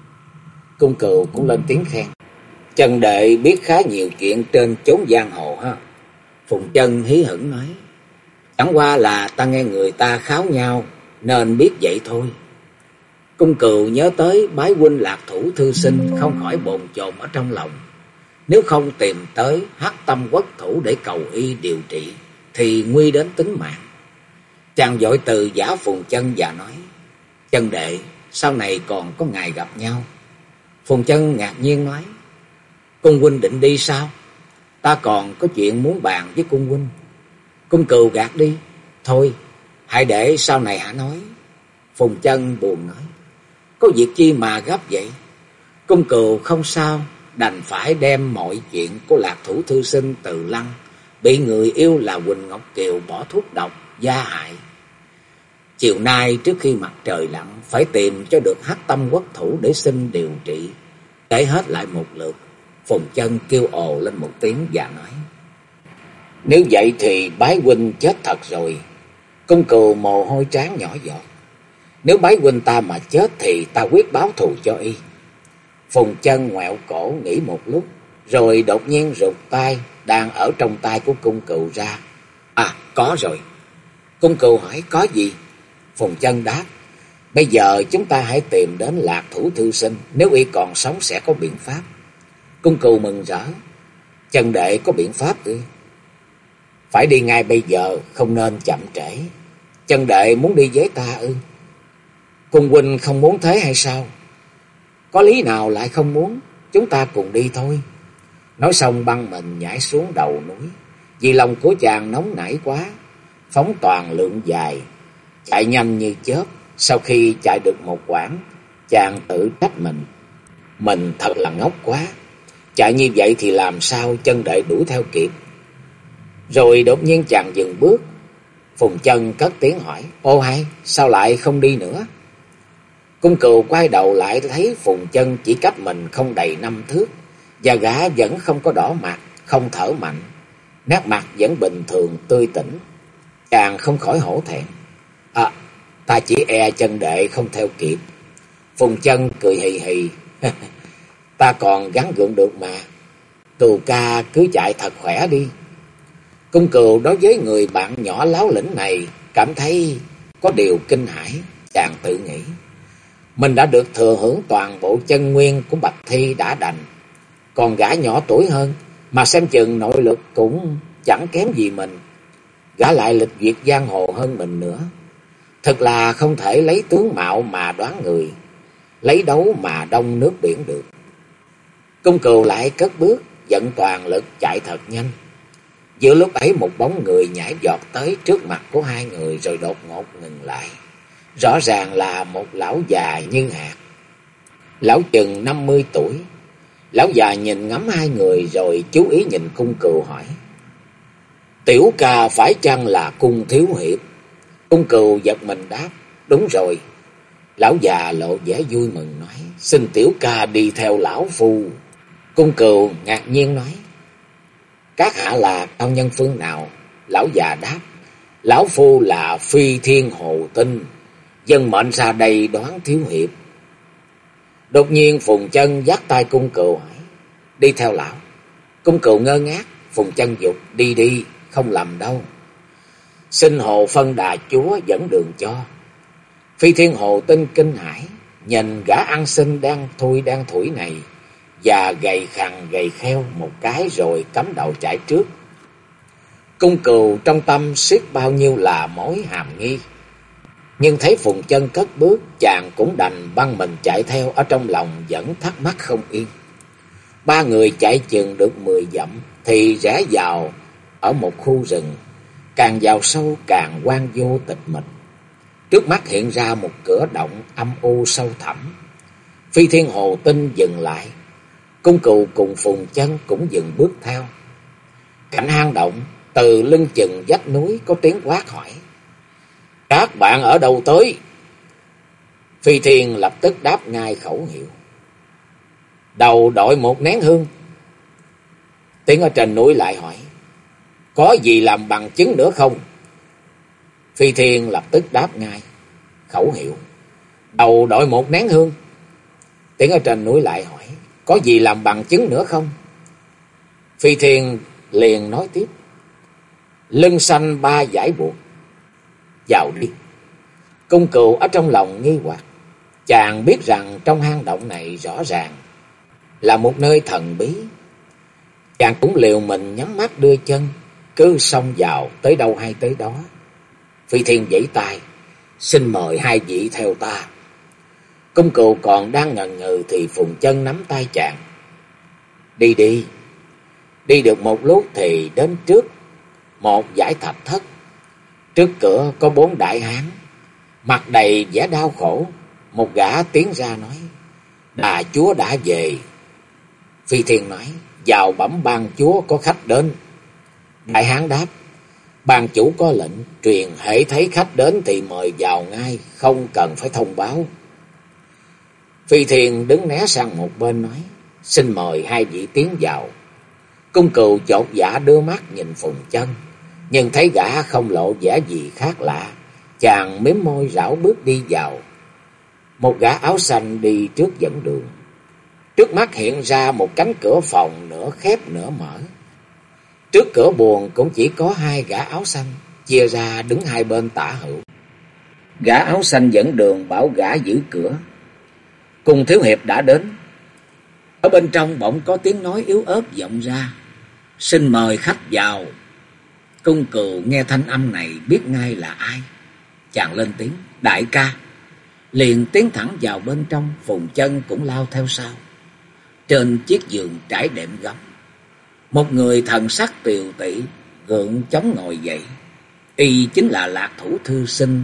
Cung Cừu cũng lên tiếng khen: Chân đệ biết khá nhiều chuyện trên chốn giang hồ ha. Phùng Chân hí hửng nói: Chẳng qua là ta nghe người ta kháo nhau nên biết vậy thôi. Cung Cừu nhớ tới bái huynh Lạc Thủ thư sinh, không khỏi bồn chồn ở trong lòng. Nếu không tìm tới Hắc Tâm Quốc thủ để cầu y điều trị thì nguy đến tính mạng. Chàng vội từ giả Phùng Chân và nói: Chân đệ, sau này còn có ngày gặp nhau. Phùng Chân ngạc nhiên nói: Cung huynh định đi sao? Ta còn có chuyện muốn bàn với cung huynh. Cung Cừu gạt đi: Thôi, hãy để sau này hãy nói. Phùng Chân buồn nói: Có việc chi mà gấp vậy? Cung Cừu không sao, đành phải đem mọi chuyện của Lạc Thủ thư sinh Từ Lăng bị người yêu là Huỳnh Ngọc Kiều bỏ thuốc độc gia hại. Chiều nay trước khi mặt trời lặn phải tìm cho được Hắc Tâm Quốc thủ để xin điều trị. Kể hết lại một lượt, Phùng Chân kêu ồ lên một tiếng và nói: Nếu vậy thì bái huynh chết thật rồi. Cung Cừu mồ hôi trán nhỏ giọt: Nếu bái huynh ta mà chết thì ta quyết báo thù cho y. Phùng Chân ngoẹo cổ nghĩ một lúc, rồi đột nhiên rụt tay đang ở trong tay của Cung Cừu ra. À, có rồi. Cung Cừu hỏi: Có gì? Phùng Chân đáp: Bây giờ chúng ta hãy tìm đến Lạc Thủ thư sinh, nếu y còn sống sẽ có biện pháp. Cung Cừu mừng rỡ: Chân đệ có biện pháp ư? Phải đi ngay bây giờ, không nên chậm trễ. Chân đệ muốn đi với ta ư? Cung huynh không muốn thế hay sao? Có lý nào lại không muốn, chúng ta cùng đi thôi. Nói xong băng mình nhảy xuống đầu núi. Vì lòng của chàng nóng nảy quá, phóng toàn lượng dài, chạy nhanh như chớp. Sau khi chạy được một quãng, chàng tự trách mình thật là ngốc quá. Chạy như vậy thì làm sao chân đệ đuổi theo kịp? Rồi đột nhiên chàng dừng bước. Phùng Chân cất tiếng hỏi: Ô hay, sao lại không đi nữa? Cung Cừu quay đầu lại thấy Phùng Chân chỉ cách mình không đầy 5 thước, và gã vẫn không có đỏ mặt, không thở mạnh, nét mặt vẫn bình thường tươi tỉnh. Chàng không khỏi hổ thẹn: À, ta chỉ e chân đệ không theo kịp. Phùng Chân cười hì hì: Ta còn gắng gượng được mà. Cừu ca cứ chạy thật khỏe đi. Cung Cừu đối với người bạn nhỏ láo lĩnh này cảm thấy có điều kinh hãi. Chàng tự nghĩ: Mình đã được thừa hưởng toàn bộ chân nguyên của Bạch Thi đã đành, còn gã nhỏ tuổi hơn mà xem chừng nội lực cũng chẳng kém gì mình. Gã lại lịch duyệt giang hồ hơn mình nữa. Thật là không thể lấy tướng mạo mà đoán người. lấy đấu mà đông nước biển được. Cung Cừu lại cất bước, vận toàn lực chạy thật nhanh. Giữa lúc ấy một bóng người nhảy vọt tới trước mặt của hai người rồi đột ngột ngừng lại. Rõ ràng là một lão già như hạt. Lão chừng 50 tuổi. Lão già nhìn ngắm hai người rồi chú ý nhìn Cung Cừu hỏi: "Tiểu ca phải chăng là Cung thiếu hiệp?" Cung Cừu giật mình đáp: "Đúng rồi." Lão già lộ vẻ vui mừng nói: "Xin tiểu ca đi theo lão phu." Cung Cừu ngạc nhiên nói: "Các hạ là cao nhân phương nào?" Lão già đáp: "Lão phu là Phi Thiên Hồ Tinh, dân mệnh ra đây đoán thiếu hiệp." Đột nhiên Phùng Chân dắt tay Cung Cừu hỏi: "Đi theo lão." Cung Cừu ngơ ngác. Phùng Chân dục: "Đi đi, không lầm đâu. Xin Hồ Phân Đà chúa dẫn đường cho." Phi Thiên Hồ Tinh kinh hãi, nhìn gã ăn xin đang thủi này, và gầy khằng gầy kheo một cái rồi cắm đầu chạy trước. Cung Cừu trong tâm siết bao nhiêu là mối hàm nghi, nhưng thấy Phùng Chân cất bước, chàng cũng đành băng mình chạy theo, ở trong lòng vẫn thắc mắc không yên. Ba người chạy chừng được 10 dặm thì rẽ vào ở một khu rừng, càng vào sâu càng hoang vô tịch mịch. Trước mắt hiện ra một cửa động âm u sâu thẳm. Phi Thiên Hồ Tinh dừng lại. Cung Cừu cùng Phùng Chân cũng dừng bước theo. Cạnh hang động, từ lưng chừng vách núi có tiếng quát hỏi: "Các bạn ở đâu tới?" Phi Thiên lập tức đáp ngay khẩu hiệu: "Đầu đội một nén hương." Tiếng ở trên núi lại hỏi: "Có gì làm bằng chứng nữa không?" Phi Thiên lập tức đáp ngay khẩu hiệu: "Đầu đội một nén hương." Tiếng ở trên núi lại hỏi: "Có gì làm bằng chứng nữa không?" Phi Thiên liền nói tiếp: "Lưng xanh 3 dải buộc." "Vào đi." Cung Cừu ở trong lòng nghi hoặc. Chàng biết rằng trong hang động này rõ ràng là một nơi thần bí. Chàng cũng liều mình nhắm mắt đưa chân, cứ xông vào tới đâu hay tới đó. Phi Thiên vẫy tay: "Xin mời hai vị theo ta." Cung Cừu còn đang ngần ngừ thì Phùng Chân nắm tay chàng: "Đi đi." Đi được một lúc thì đến trước một dãy thạch thất. Trước cửa có 4 đại hán, mặt đầy vẻ đau khổ. Một gã tiến ra nói: "Đà chúa đã về." Phi Thiên nói: "Vào bẩm ban chúa có khách đến." Đại hán đáp: "Ban chủ có lệnh, truyền hễ thấy khách đến thì mời vào ngay, không cần phải thông báo." Phi Thiên đứng né sang một bên nói: "Xin mời hai vị tiến vào." Cung Cừu chột dạ đưa mắt nhìn Phùng Chân, nhưng thấy gã không lộ vẻ gì khác lạ. Chàng mím môi rảo bước đi vào. Một gã áo xanh đi trước dẫn đường. Trước mắt hiện ra một cánh cửa phòng nửa khép nửa mở. Trước cửa buồng cũng chỉ có 2 gã áo xanh, chia ra đứng hai bên tả hữu. Gã áo xanh dẫn đường bảo gã giữ cửa: "Cung thiếu hiệp đã đến." Ở bên trong bỗng có tiếng nói yếu ớt vọng ra: "Xin mời khách vào." Cung Cừu nghe thanh âm này biết ngay là ai. Chàng lên tiếng: "Đại ca." Liền tiến thẳng vào bên trong. Phùng Chân cũng lao theo sau. Trên chiếc giường trải đệm gấm, một người thần sắc tiều tụy gượng chống ngồi dậy. Y chính là Lạc Thủ thư sinh,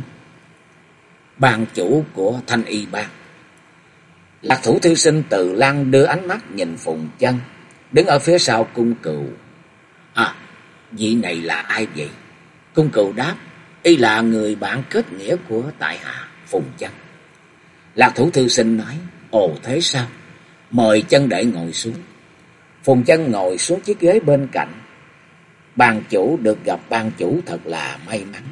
ban chủ của Thanh Y bang. Lạc Thủ thư sinh Từ Lăng đưa ánh mắt nhìn Phùng Chân đứng ở phía sau Cung Cừu. "À, vị này là ai vậy?" Cung Cừu đáp: "Y là người bạn kết nghĩa của tại hạ Phùng Chân." Lạc Thủ thư sinh nói: "Ồ thế sao? Mời Chân đệ ngồi xuống." Phùng Chân ngồi xuống chiếc ghế bên cạnh. Ban chủ được gặp ban chủ thật là may mắn.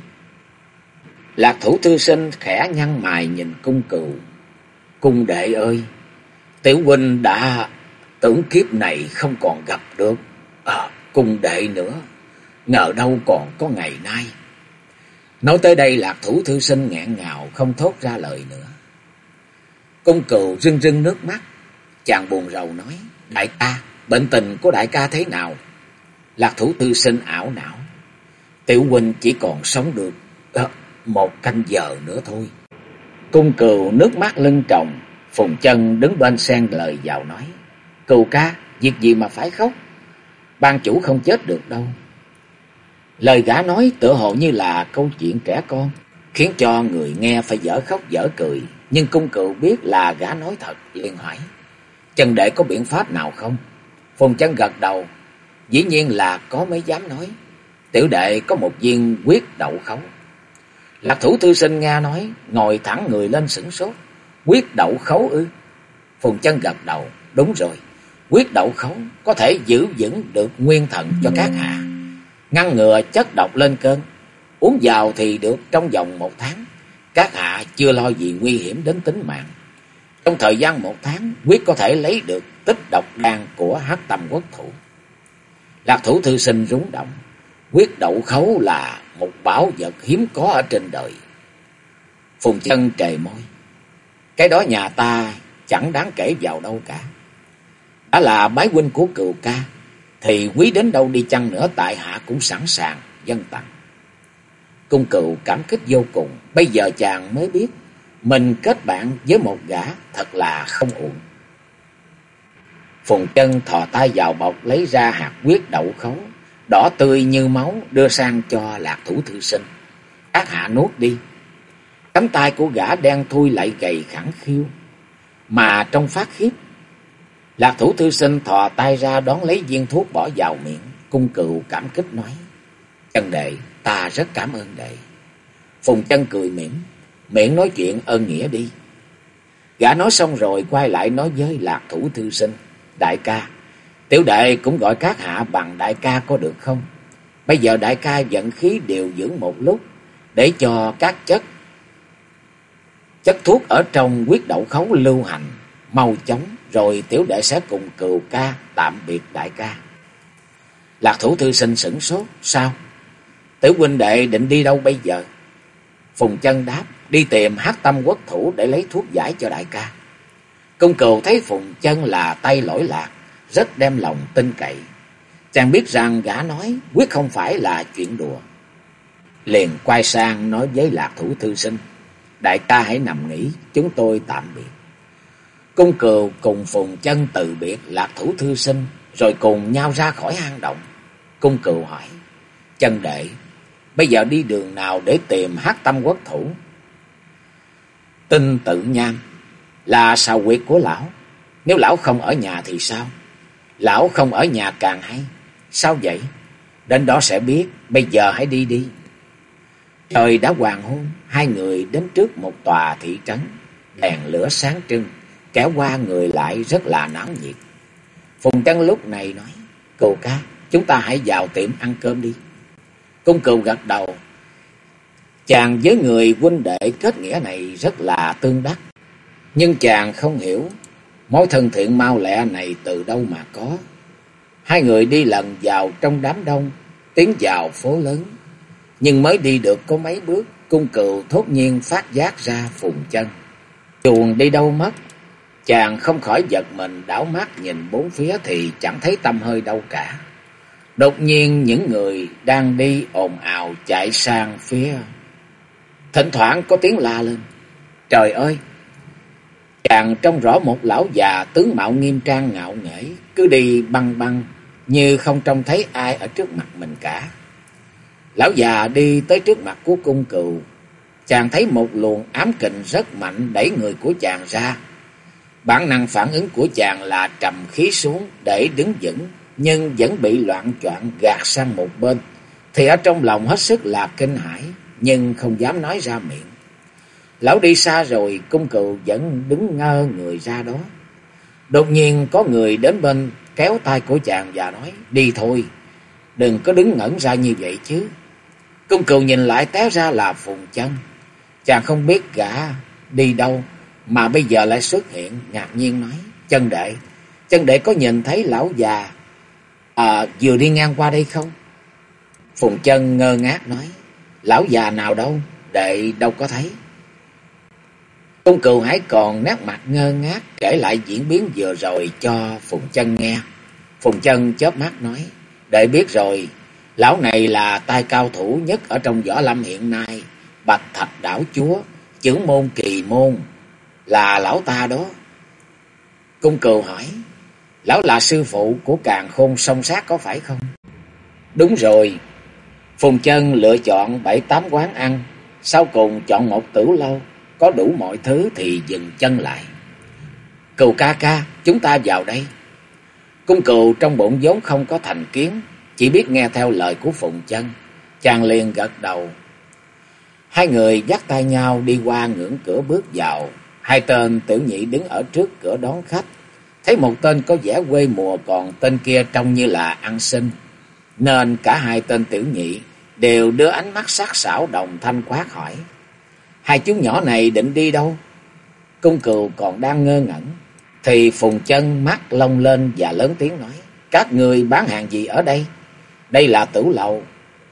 Lạc Thủ thư sinh khẽ nhăn mày nhìn Cung Cừu: "Cung đệ ơi, tiểu huynh đã tưởng kiếp này không còn gặp được cung đệ nữa, ngờ đâu còn có ngày nay." Nói tới đây Lạc Thủ thư sinh nghẹn ngào không thốt ra lời nữa. Cung Cừu rưng rưng nước mắt. Chàng buồn rầu nói: "Đại ca, bệnh tình của đại ca thế nào?" Lạc Thủ thư sinh ảo não: "Tiểu huynh chỉ còn sống được 1 canh giờ nữa thôi." Cung Cừu nước mắt lưng tròng, Phùng Chân đứng bên xen lời vào nói: Cừu ca, việc gì mà phải khóc? Ban chủ không chết được đâu. Lời gã nói tựa hồ như là câu chuyện trẻ con, khiến cho người nghe phải dở khóc dở cười. Nhưng Cung Cừu biết là gã nói thật, liền hỏi: Chân đệ có biện pháp nào không? Phùng Chân gật đầu: Dĩ nhiên là có, mới dám nói. Tiểu đệ có một viên huyết đậu khấu. Lạc Thủ thư sinh nghe nói, ngồi thẳng người lên sửng sốt. Huyết đậu khấu ư? Phùng Chân gật đầu: Đúng rồi, huyết đậu khấu có thể giữ vững được nguyên thần cho các hạ, ngăn ngừa chất độc lên cơn. Uống vào thì được trong vòng 1 tháng, các hạ chưa lo gì nguy hiểm đến tính mạng. Trong thời gian 1 tháng, quyết có thể lấy được tích độc đan của Hắc Tâm Quốc Thủ. Lạc Thủ thư sinh rúng động. Huyết đậu khấu là một bảo vật hiếm có ở trên đời. Phùng Chân trề môi: Cái đó nhà ta chẳng đáng kể vào đâu cả. Đã là bái huynh của Cừu ca, thì quý đến đâu đi chăng nữa, tại hạ cũng sẵn sàng dâng tặng. Cung Cừu cảm kích vô cùng. Bây giờ chàng mới biết mình kết bạn với một gã thật là không uổng. Phùng Chân thò tay vào bọc lấy ra hạt huyết đậu khấu, đỏ tươi như máu, đưa sang cho Lạc Thủ thư sinh. Các hạ nuốt đi. Cánh tay của gã đen thui lại gầy khẳng khiu, mà trong phát khiếp. Lạc Thủ thư sinh thò tay ra đón lấy viên thuốc bỏ vào miệng. Cung Cừu cảm kích nói: Chân đệ, ta rất cảm ơn đệ. Phùng Chân cười mỉm: Miệng nói chuyện ơn nghĩa đi. Gã nói xong rồi quay lại nói với Lạc Thủ thư sinh: Đại ca, tiểu đệ cũng gọi các hạ bằng đại ca có được không? Bây giờ đại ca vận khí điều dưỡng một lúc, để cho các chất thuốc ở trong huyết đậu khấu lưu hành mau chóng, rồi tiểu đệ sẽ cùng Cừu ca tạm biệt đại ca. Lạc Thủ thư sinh sửng sốt: Sao? Tiểu huynh đệ định đi đâu bây giờ? Phùng Chân đáp: Đi tìm Hắc Tâm Quốc Thủ để lấy thuốc giải cho đại ca. Cung Cừu thấy Phùng Chân là tay lỗi lạc, rất đem lòng tin cậy. Chàng biết rằng gã nói quyết không phải là chuyện đùa, liền quay sang nói với Lạc Thủ thư sinh: Đại ca hãy nằm nghỉ, chúng tôi tạm biệt. Cung Cừu cùng Phùng Chân từ biệt Lạc Thủ thư sinh, rồi cùng nhau ra khỏi hang động. Cung Cừu hỏi: Chân đệ, bây giờ đi đường nào để tìm Hắc Tâm Quốc Thủ? Tinh Tự Nham là sao huyệt của lão. Nếu lão không ở nhà thì sao? Lão không ở nhà càng hay. Sao vậy? Đến đó sẽ biết. Bây giờ hãy đi đi. Trời đã hoàng hôn. Hai người đến trước một tòa thị trấn. Đèn lửa sáng trưng, kéo qua người lại rất là náo nhiệt. Phùng Chân lúc này nói: Cừu ca, chúng ta hãy vào tiệm ăn cơm đi. Cung Cừu gật đầu. Chàng với người huynh đệ kết nghĩa này rất là tương đắc, nhưng chàng không hiểu mối thân thiện mau lẹ này từ đâu mà có. Hai người đi lần vào trong đám đông, tiến vào phố lớn. Nhưng mới đi được có mấy bước, Cung Cừu thốt nhiên phát giác ra Phùng Chân. Chuồng đi đâu mất? Chàng không khỏi giật mình, đảo mắt nhìn bốn phía thì chẳng thấy tăm hơi đâu cả. Đột nhiên những người đang đi ồn ào chạy sang phía. Thỉnh thoảng có tiếng la lên: Trời ơi! Chàng trông rõ một lão già tướng mạo nghiêm trang ngạo nghễ, cứ đi băng băng như không trông thấy ai ở trước mặt mình cả. Lão già đi tới trước mặt của Cung Cừu. Chàng thấy một luồng ám kình rất mạnh đẩy người của chàng ra. Bản năng phản ứng của chàng là trầm khí xuống để đứng vững, nhưng vẫn bị loạng choạng gạt sang một bên. Thì ở trong lòng hết sức là kinh hãi, nhưng không dám nói ra miệng. Lão đi xa rồi, Cung Cừu vẫn đứng ngơ người ra đó. Đột nhiên có người đến bên kéo tay của chàng và nói: Đi thôi, đừng có đứng ngẩn ra như vậy chứ. Cung Cừu nhìn lại té ra là Phùng Chân. Chàng không biết gã đi đâu mà bây giờ lại xuất hiện, ngạc nhiên nói: Chân đệ có nhìn thấy lão già vừa đi ngang qua đây không? Phùng Chân ngơ ngác nói: Lão già nào đâu, đệ đâu có thấy. Cung Cừu hãy còn nét mặt ngơ ngác kể lại diễn biến vừa rồi cho Phùng Chân nghe. Phùng Chân chớp mắt nói: Đệ biết rồi, lão này là tay cao thủ nhất ở trong võ lâm hiện nay, Bạch Thạch đảo chúa, chưởng môn Kỳ Môn, là lão ta đó. Cung Cừu hỏi, lão là sư phụ của Càn Khôn Song Sát có phải không? Đúng rồi. Phùng Chân lựa chọn 7-8 quán ăn, sau cùng chọn một tửu lâu, có đủ mọi thứ thì dừng chân lại. Cừu ca ca, chúng ta vào đây. Cung Cừu trong bụng vốn không có thành kiến, chỉ biết nghe theo lời của Phùng Chân, chàng liền gật đầu. Hai người dắt tay nhau đi qua ngưỡng cửa bước vào. Hai tên tiểu nhị đứng ở trước cửa đón khách. Thấy một tên có vẻ quê mùa, còn tên kia trông như là ăn xin, nên cả hai tên tiểu nhị đều đưa ánh mắt sắc sảo đồng thanh quát hỏi, hai chú nhỏ này định đi đâu? Cung Cừu còn đang ngơ ngẩn thì Phùng Chân mắt lông lên và lớn tiếng nói, các người bán hàng gì ở đây? Đây là tửu lầu.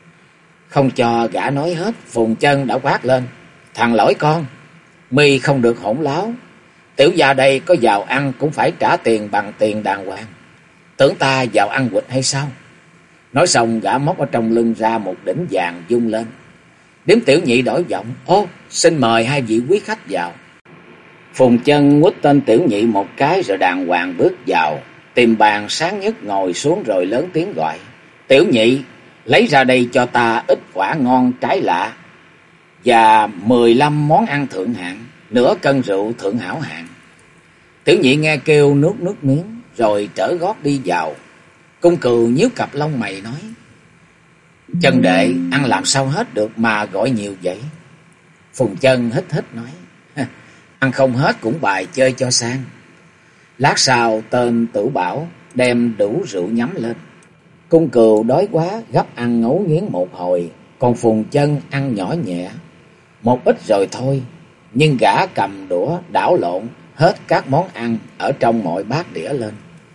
Không cho gã nói hết, Phùng Chân đã quát lên, thằng lỗi con, mi không được hỗn láo. Tiểu gia đây có vào ăn cũng phải trả tiền bằng tiền đàng hoàng. Tưởng ta vào ăn quỵt hay sao? Nói xong gã móc ở trong lưng ra một đỉnh vàng vung lên. Điếm tiểu nhị đổi giọng, ô, xin mời hai vị quý khách vào. Phùng Chân quýt tên tiểu nhị một cái rồi đàng hoàng bước vào, tìm bàn sáng nhất ngồi xuống rồi lớn tiếng gọi, tiểu nhị, lấy ra đây cho ta ít quả ngon trái lạ và 15 món ăn thượng hạng, nửa cân rượu thượng hảo hạng. Tiểu nhị nghe kêu nuốt nước miếng rồi trở gót đi vào. Cung Cừu nhíu cặp lông mày nói, Chân đệ ăn làm sao hết được mà gọi nhiều vậy? Phùng Chân hít hít nói, ăn không hết cũng bài chơi cho sang. Lát sau tên Tử Bảo đem đủ rượu nhắm lên. Cung Cừu đói quá gấp ăn ngấu nghiến một hồi, còn Phùng Chân ăn nhỏ nhẹ một ít rồi thôi. Nhưng gã cầm đũa đảo lộn hết các món ăn ở trong mọi bát đĩa lên.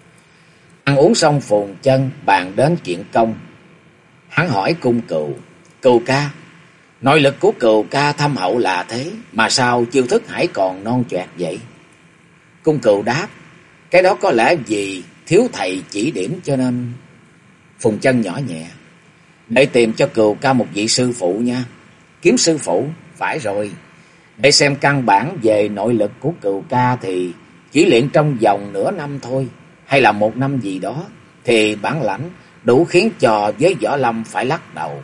Ăn uống xong Phùng Chân bàn đến chuyện công. Hắn hỏi Cung Cừu, Cừu ca, nội lực của Cừu ca thâm hậu là thế, mà sao chiêu thức hãy còn non choẹt vậy? Cung Cừu đáp, cái đó có lẽ vì thiếu thầy chỉ điểm cho nên. Phùng Chân nhỏ nhẹ, để tìm cho Cừu ca một vị sư phụ nha. Kiếm sư phụ? Phải rồi. Để xem căn bản về nội lực của Cừu ca thì chỉ luyện trong vòng nửa năm thôi, hay là 1 năm gì đó, thì bản lãnh đủ khiến cho với võ lâm phải lắc đầu.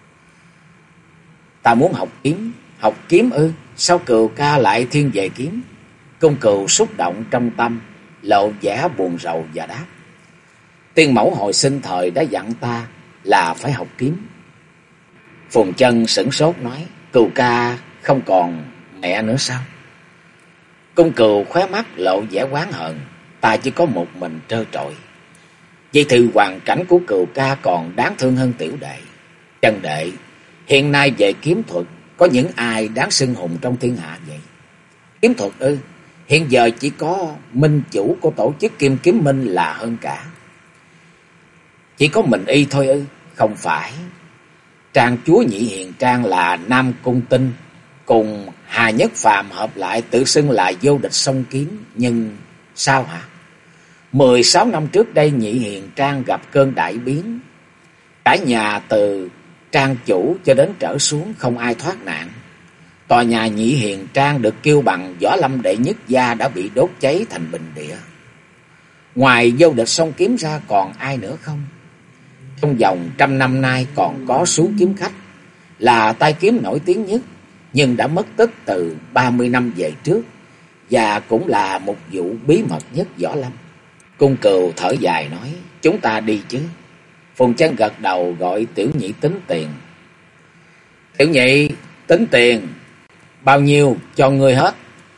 Ta muốn học kiếm. Học kiếm ư? Sao Cừu ca lại thiên về kiếm? Cung Cừu xúc động trong tâm, lộ vẻ buồn rầu và đáp, tiên mẫu hồi sinh thời đã dặn ta là phải học kiếm. Phùng Chân sửng sốt nói, Cừu ca không còn mẹ nữa sao? Cung Cừu khóe mắt lộ vẻ oán hờn, ta chỉ có một mình trơ trọi. Vậy thì hoàn cảnh của Cừu ca còn đáng thương hơn tiểu đệ. Chân đệ, hiện nay về kiếm thuật có những ai đáng xưng hùng trong thiên hạ vậy? Kiếm thuật ư? Hiện giờ chỉ có minh chủ của tổ chức Kim Kiếm Minh là hơn cả. Chỉ có mình y thôi ư? Không phải. Trang chúa Nhị Hiền Trang là Nam Cung Tinh cùng Hà Nhất Phàm hợp lại tự xưng là vô địch song kiếm. Nhưng sao hả? 16 năm trước đây Nhị Hiền Trang gặp cơn đại biến. Cả nhà từ trang chủ cho đến trở xuống không ai thoát nạn. Tòa nhà Nhị Hiền Trang được kêu bằng võ lâm đệ nhất gia đã bị đốt cháy thành bình địa. Ngoài vô địch song kiếm ra còn ai nữa không? Trong vòng 100 năm nay còn có Sú Kiếm Khách là tay kiếm nổi tiếng nhất, nhưng đã mất tích từ 30 năm về trước, và cũng là một vụ bí mật nhất võ lâm. Cung Cừu thở dài nói, chúng ta đi chứ. Phùng Chân gật đầu gọi tiểu nhị tính tiền. Tiểu nhị, tính tiền. Bao nhiêu cho ngươi hết?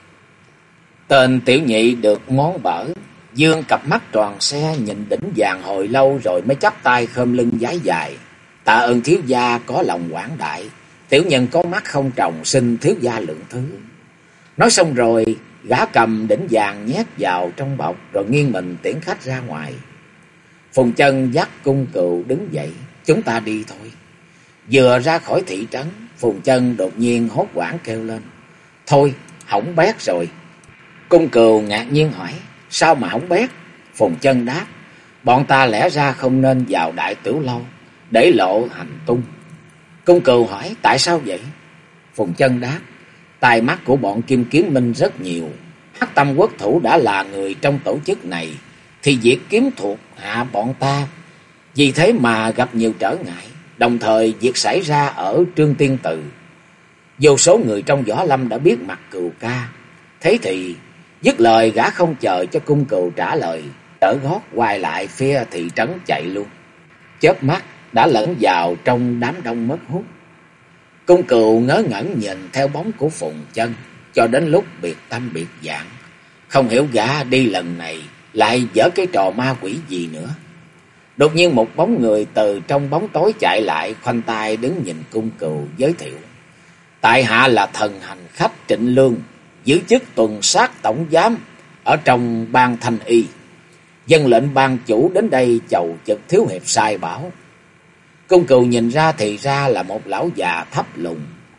Tên tiểu nhị được món bở, dương cặp mắt tròn xe nhìn đỉnh vàng hồi lâu rồi mới chắp tay khom lưng vái dài. Tạ ơn thiếu gia có lòng quảng đại, tiểu nhân có mắt không tròng, xin thiếu gia lượng thứ. Nói xong rồi gã cầm đỉnh vàng nhét vào trong bọc rồi nghiêng mình tiễn khách ra ngoài. Phùng Chân dắt Cung Cừu đứng dậy, chúng ta đi thôi. Vừa ra khỏi thị trấn, Phùng Chân đột nhiên hốt hoảng kêu lên, thôi hỏng bét rồi. Cung Cừu ngạc nhiên hỏi, sao mà hỏng bét? Phùng Chân đáp, bọn ta lẽ ra không nên vào đại tiểu lâu để lộ hành tung. Cung Cừu hỏi, tại sao vậy? Phùng Chân đáp, tai mắt của bọn Kim Kiếm Minh rất nhiều, Hắc Tâm Quốc thủ đã là người trong tổ chức này, thì việc kiếm thuộc hạ bọn ta vì thế mà gặp nhiều trở ngại. Đồng thời việc xảy ra ở Trương Tiên Tự, vô số người trong võ lâm đã biết mặt Cừu Ca. Thế thì dứt lời, gã không chờ cho Cung Cừu trả lời, trở gót quay lại phía thị trấn chạy luôn. Chớp mắt đã lẫn vào trong đám đông mất hút. Cung Cừu ngớ ngẩn nhìn theo bóng của Phùng Chân cho đến lúc biệt tâm biệt dạng, không hiểu gã đi lần này lại giở cái trò ma quỷ gì nữa. Đột nhiên một bóng người từ trong bóng tối chạy lại, khoanh tay đứng nhìn Cung Cừu, giới thiệu: tại hạ là thần hành khách Trịnh Lương, giữ chức tuần sát tổng giám ở trong bang Thanh Y, dân lệnh ban chủ đến đây chầu trực thiếu hiệp sai bảo. Cung Cừu nhìn ra thì ra là một lão già thấp lùn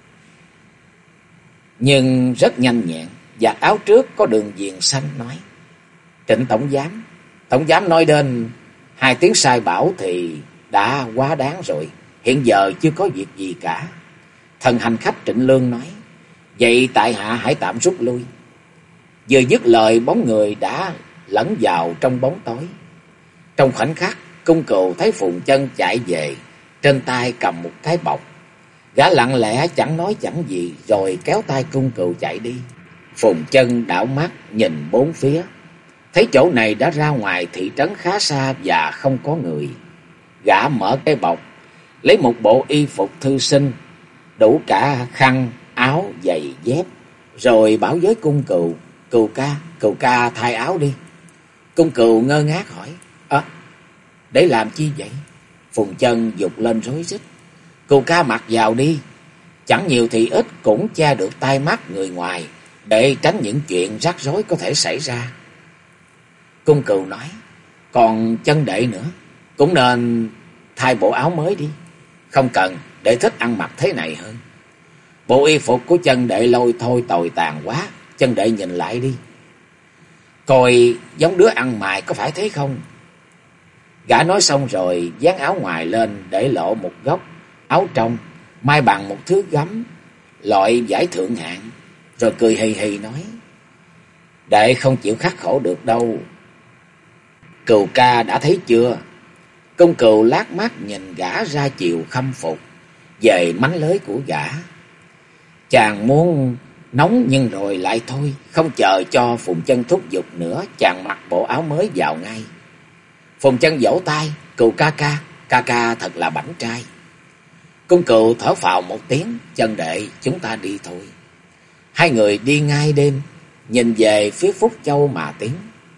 nhưng rất nhanh nhẹn, vạt áo trước có đường viền xanh, nói: Trịnh tổng giám nói đến 2 tiếng sai bảo thì đã quá đáng rồi, hiện giờ chưa có việc gì cả. Thần hành khách Trịnh Lương nói: vậy tại hạ hãy tạm rút lui. Vừa dứt lời, bóng người đã lẫn vào trong bóng tối. Trong khoảnh khắc, Cung Cừu thấy Phùng Chân chạy về, trên tay cầm một cái bọc. Gã lặng lẽ chẳng nói chẳng gì, rồi kéo tay Cung Cừu chạy đi. Phùng Chân đảo mắt nhìn bốn phía, thấy chỗ này đã ra ngoài thị trấn khá xa và không có người. Gã mở cái bọc, lấy một bộ y phục thư sinh, đủ cả khăn, áo, giày, dép, rồi bảo với Cung Cừu: Cừu ca thay áo đi. Cung Cừu ngơ ngác hỏi: để làm chi vậy? Phùng Chân giục lên rối rít: Cừu ca mặc vào đi, chẳng nhiều thì ít cũng che được tai mắt người ngoài, để tránh những chuyện rắc rối có thể xảy ra. Cung Cừu nói: còn Chân đệ nữa, cũng nên thay bộ áo mới đi. Không cần, đệ thích ăn mặc thế này hơn. Bộ y phục của Chân đệ lôi thôi tồi tàn quá, Chân đệ nhìn lại đi, coi giống đứa ăn mày có phải thế không? Gã nói xong rồi vén áo ngoài lên, để lộ một góc áo trong may bằng một thước gấm loại vải thượng hạng, rồi cười hì hì nói: đệ không chịu khắc khổ được đâu. Cừu ca đã thấy chưa? Cung Cừu lác mắt nhìn gã ra chiều khâm phục về mánh lới của gã. Chàng muốn nóng nhưng rồi lại thôi, không chờ cho Phùng Chân thúc giục nữa, chàng mặc bộ áo mới vào ngay. Phùng Chân vỗ tay: Cừu ca ca thật là bảnh trai. Cung Cừu thở phào một tiếng: Chân đệ, chúng ta đi thôi. Hai người đi ngay đêm, nhìn về phía Phúc Châu mà tiến.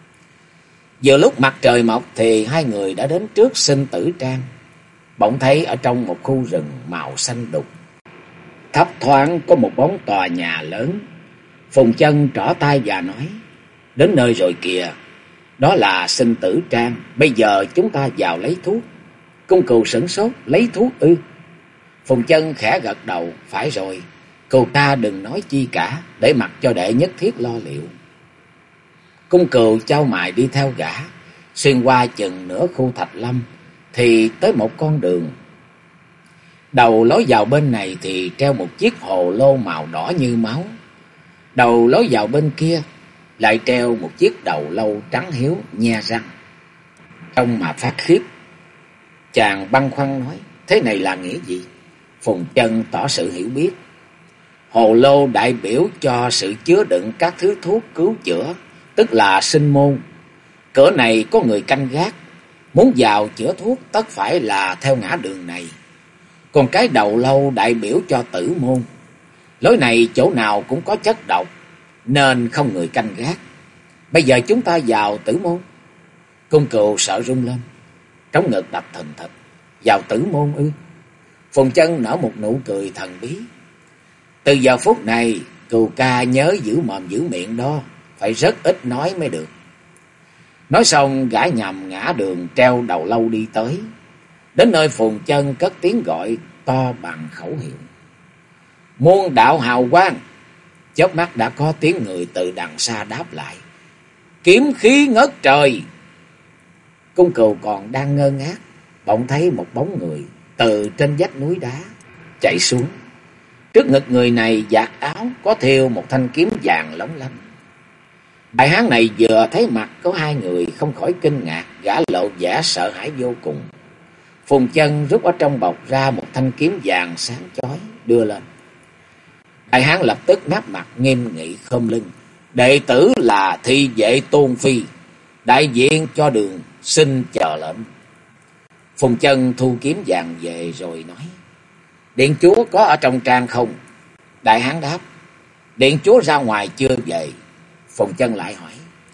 Vừa lúc mặt trời mọc thì hai người đã đến trước Sinh Tử Trang. Bỗng thấy ở trong một khu rừng màu xanh đục, thấp thoáng có một bóng tòa nhà lớn. Phùng Chân trỏ tay và nói: đến nơi rồi kìa, đó là Sinh Tử Trang, bây giờ chúng ta vào lấy thuốc. Cung Cừu sửng sốt: lấy thuốc ư? Phùng Chân khẽ gật đầu: phải rồi, Cừu ta đừng nói chi cả, để mặc cho đệ nhất thiết lo liệu. Cung Cừu chau mày đi theo gã, xuyên qua chừng nửa khu Thạch Lâm thì tới một con đường. Đầu lối vào bên này thì treo một chiếc hồ lô màu đỏ như máu. Đầu lối vào bên kia lại treo một chiếc đầu lâu trắng hiếu nhe răng. Trông mà phát khiếp. Chàng băn khoăn nói: thế này là nghĩa gì? Phùng Chân tỏ sự hiểu biết: hồ lô đại biểu cho sự chứa đựng các thứ thuốc cứu chữa, tức là sinh môn. Cửa này có người canh gác, muốn vào chữa thuốc tất phải là theo ngã đường này. Còn cái đầu lâu đại biểu cho tử môn, lối này chỗ nào cũng có chất độc, nên không người canh gác. Bây giờ chúng ta vào tử môn. Cung Cừu sợ run lên, trống ngực đập thình thịch: vào tử môn ư? Phùng Chân nở một nụ cười thần bí: từ giờ phút này, Cừu ca nhớ giữ mồm giữ miệng đó, phải rất ít nói mới được. Nói xong gã nhằm ngã đường treo đầu lâu đi tới. Đến nơi Phùng Chân cất tiếng gọi to bằng khẩu hiệu: Muôn đạo hào quang. Chớp mắt đã có tiếng người từ đằng xa đáp lại: kiếm khí ngất trời. Cung Cừu còn đang ngơ ngác, bỗng thấy một bóng người từ trên vách núi đá chạy xuống. Trước ngực người này vạt áo có thêu một thanh kiếm vàng lóng lánh. Đại hán này vừa thấy mặt có hai người không khỏi kinh ngạc, gã lộ vẻ sợ hãi vô cùng. Phùng Chân rút ở trong bọc ra một thanh kiếm vàng sáng chói đưa lên. Đại hán lập tức nét mặt nghiêm nghị khom lưng. Đệ tử là Thị Vệ Tôn Phi, đại diện cho Đường xin chờ lệnh. Phùng Chân thu kiếm vàng về rồi nói: Điện chúa có ở trong trang không? Đại hán đáp: Điện chúa ra ngoài chưa về. Phùng Chân lại hỏi: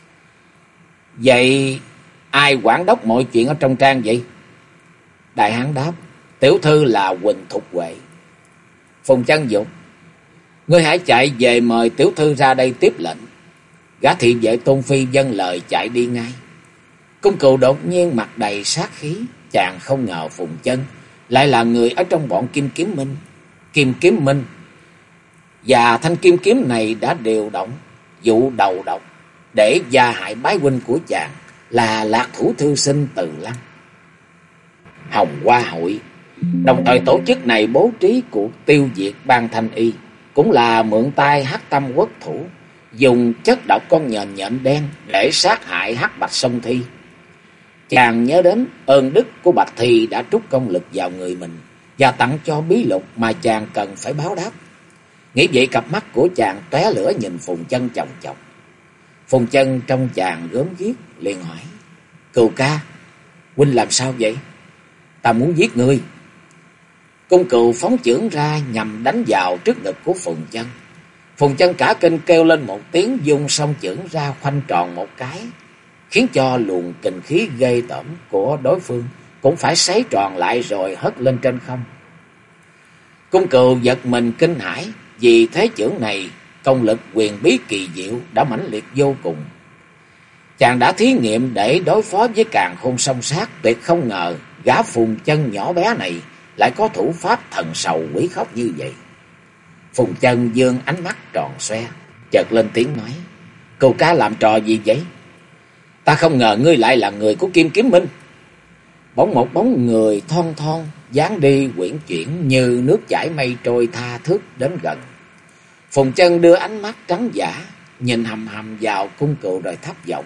Vậy ai quản đốc mọi chuyện ở trong trang vậy? Đại hán đáp: Tiểu thư là Huỳnh Thục Huệ. Phùng Chân dục: Ngươi hãy chạy về mời tiểu thư ra đây tiếp lệnh. Gã Thị Vệ Tôn Phi vâng lời chạy đi ngay. Cung Cừu đột nhiên mặt đầy sát khí, chàng không ngờ Phùng Chân lại là người ở trong bọn Kim Kiếm Minh. Kim Kiếm Minh và thanh kim kiếm này đã điều động vụ đầu độc để gia hại bái huynh của chàng là Lạc Thủ thư sinh Từ Lăng. Hồng Hoa Hội đồng thời tổ chức này bố trí cuộc tiêu diệt Ban Thanh Y, cũng là mượn tay Hắc Tâm Quốc thủ dùng chất độc con nhện nhện đen để sát hại Hắc Bạch Song Thi. Chàng nhớ đến ơn đức của Bạch Thi đã trút công lực vào người mình và tặng cho bí lục mà chàng cần phải báo đáp. Nghĩ vậy cặp mắt của chàng tóe lửa nhìn Phùng Chân chòng chọc. Phùng Chân trong chàng gớm ghiếc liền hỏi: Cừu ca, huynh làm sao vậy? Ta muốn giết ngươi. Cung Cừu phóng chưởng ra nhằm đánh vào trước ngực của Phùng Chân. Phùng Chân cả kinh kêu lên một tiếng, dung song chưởng ra khoanh tròn một cái, khiến cho luồng kình khí ghê tởm của đối phương cũng phải xoáy tròn lại rồi hất lên trên không. Cung Cừu giật mình kinh hãi, vì thế chưởng này công lực quyền bí kỳ diệu đã mãnh liệt vô cùng. Chàng đã thí nghiệm để đối phó với Càn Khôn Song Sát, tuyệt không ngờ gã Phùng Chân nhỏ bé này lại có thủ pháp thần sầu quỷ khóc như vậy. Phùng Chân dương ánh mắt tròn xoe, chợt lên tiếng nói: Cừu ca làm trò gì vậy? Ta không ngờ ngươi lại là người của Kim Kiếm Minh. Bỗng một bóng người thon thon dáng đi uyển chuyển như nước chảy mây trôi tha thước đến gần. Phùng Chân đưa ánh mắt trắng dã nhìn hầm hầm vào Cung Cừu rồi thấp giọng: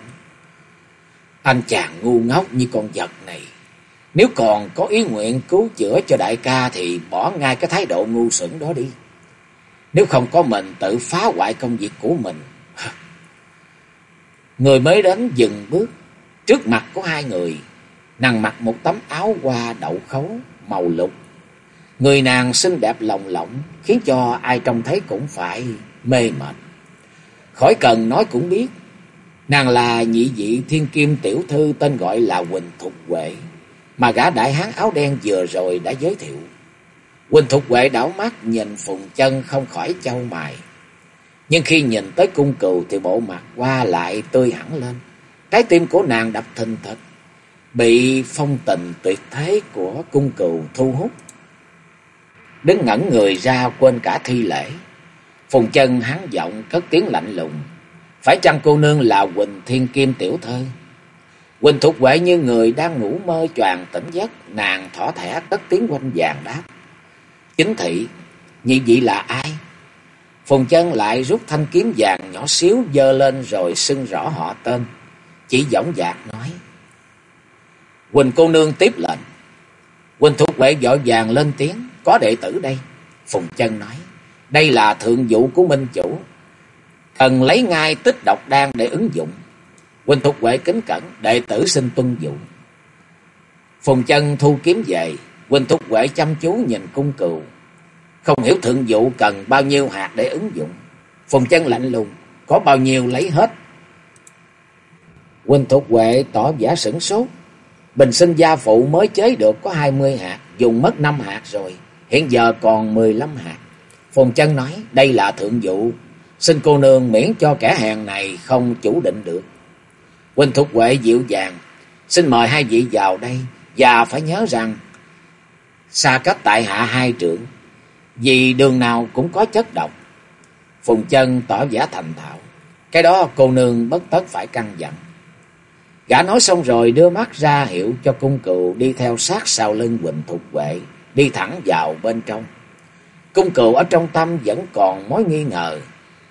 Anh chàng ngu ngốc như con vật này, nếu còn có ý nguyện cứu chữa cho đại ca thì bỏ ngay cái thái độ ngu xuẩn đó đi. Nếu không có mình tự phá hoại công việc của mình. Người mới đến dừng bước trước mặt của hai người. Nàng mặc một tấm áo hoa đậu khấu màu lục. Người nàng xinh đẹp lồng lộng, khiến cho ai trông thấy cũng phải mê mệt. Khỏi cần nói cũng biết, nàng là nhị vị thiên kim tiểu thư tên gọi là Huỳnh Thục Huệ, mà gã đại hán áo đen vừa rồi đã giới thiệu. Huỳnh Thục Huệ đảo mắt nhìn Phùng Chân không khỏi chau mày. Nhưng khi nhìn tới Cung Cừu thì bộ mặt qua lại tươi hẳn lên. Trái tim của nàng đập thình thịch, bị phong tình tuyệt thế của Cung Cừu thu hút. Đứng ngẩn người ra quên cả thi lễ. Phùng Chân hắn giọng cất tiếng lạnh lùng: Phải chăng cô nương là Huỳnh Thiên Kim tiểu thơ? Huỳnh Thục Huệ như người đang ngủ mơ choàng tỉnh giấc, nàng thỏ thẻ cất tiếng quanh vàng đáp: Chính thị, nhị vị là ai? Phùng Chân lại rút thanh kiếm vàng nhỏ xíu giơ lên rồi xưng rõ họ tên, chỉ dõng dạc nói: Huỳnh cô nương tiếp lệnh. Huỳnh Thục Huệ vội vàng lên tiếng: Có đệ tử đây. Phùng Chân nói: Đây là thượng vụ của Minh chủ, cần lấy ngay tích độc đan để ứng dụng. Huỳnh Thục Huệ kính cẩn: Đệ tử xin tuân vụ. Phùng Chân thu kiếm về. Huỳnh Thục Huệ chăm chú nhìn Cung Cừu, không hiểu thượng vụ cần bao nhiêu hạt để ứng dụng. Phùng Chân lạnh lùng: Có bao nhiêu lấy hết. Huỳnh Thục Huệ tỏ vẻ sửng sốt. Bình sinh gia phụ mới chế được có 20 hạt, dùng mất 5 hạt rồi, hiện giờ còn 15 hạt. Phùng Chân nói: Đây là thượng vụ, xin cô nương miễn cho kẻ hèn này không chủ định được. Huỳnh Thục Huệ dịu dàng: Xin mời hai vị vào đây, và phải nhớ rằng xa cách tại hạ 2 trượng, vì đường nào cũng có chất độc. Phùng Chân tỏ vẻ thành thạo: Cái đó cô nương bất tất phải căn dặn. Gã nói xong rồi đưa mắt ra hiệu cho Cung Cừu đi theo sát sau lưng Huỳnh Thục Huệ, đi thẳng vào bên trong. Cung Cừu ở trong tâm vẫn còn mối nghi ngờ,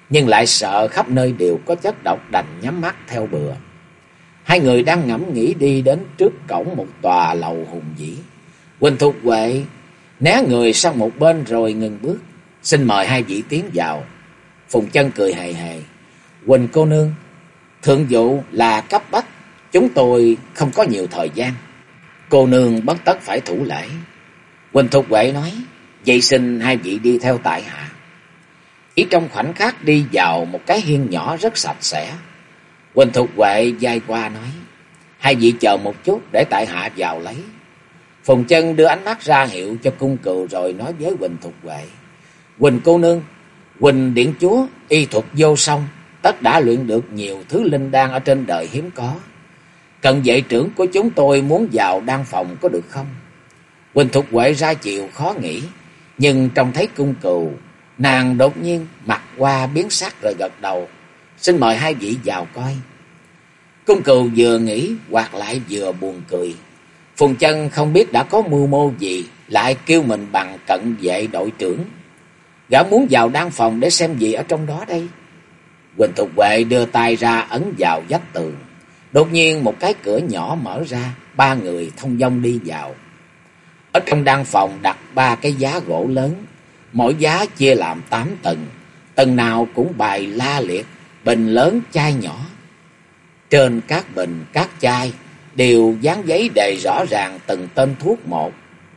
nhưng lại sợ khắp nơi đều có chất độc đành nhắm mắt theo bừa. Hai người đang ngẫm nghĩ đi đến trước cổng một tòa lầu hùng vĩ. Huỳnh Thục Huệ né người sang một bên rồi ngừng bước. Xin mời hai vị tiến vào. Phùng Chân cười hề hề. Huỳnh cô nương, thượng vụ là cấp bách, chúng tôi không có nhiều thời gian. Cô nương bất tất phải thủ lễ. Huỳnh Thục Huệ nói, vậy xin hai vị đi theo tại hạ. Chỉ trong khoảnh khắc đi vào một cái hiên nhỏ rất sạch sẽ. Huỳnh Thục Huệ vai qua nói, hai vị chờ một chút để tại hạ vào lấy. Phùng Chân đưa ánh mắt ra hiệu cho Cung Cừu rồi nói với Huỳnh Thục Huệ, Huỳnh cô nương, Huỳnh điện chúa y thuật vô song, tất đã luyện được nhiều thứ linh đan ở trên đời hiếm có. Cận vệ trưởng của chúng tôi muốn vào đan phòng có được không? Huỳnh Thục Huệ ra chiều khó nghĩ, nhưng trông thấy Cung Cừu, nàng đột nhiên mặt qua biến sắc rồi gật đầu. Xin mời hai vị vào coi. Cung Cừu vừa nghĩ hoặc lại vừa buồn cười. Phùng Chân không biết đã có mưu mô gì, lại kêu mình bằng cận vệ đội trưởng. Gã muốn vào đan phòng để xem gì ở trong đó đây. Huỳnh Thục Huệ đưa tay ra ấn vào vách tường. Đột nhiên một cái cửa nhỏ mở ra, ba người thông dong đi vào. Ở trong đan phòng đặt ba cái giá gỗ lớn, mỗi giá chia làm 8 tầng, tầng nào cũng bày la liệt, bình lớn chai nhỏ. Trên các bình, các chai đều dán giấy đề rõ ràng từng tên thuốc một.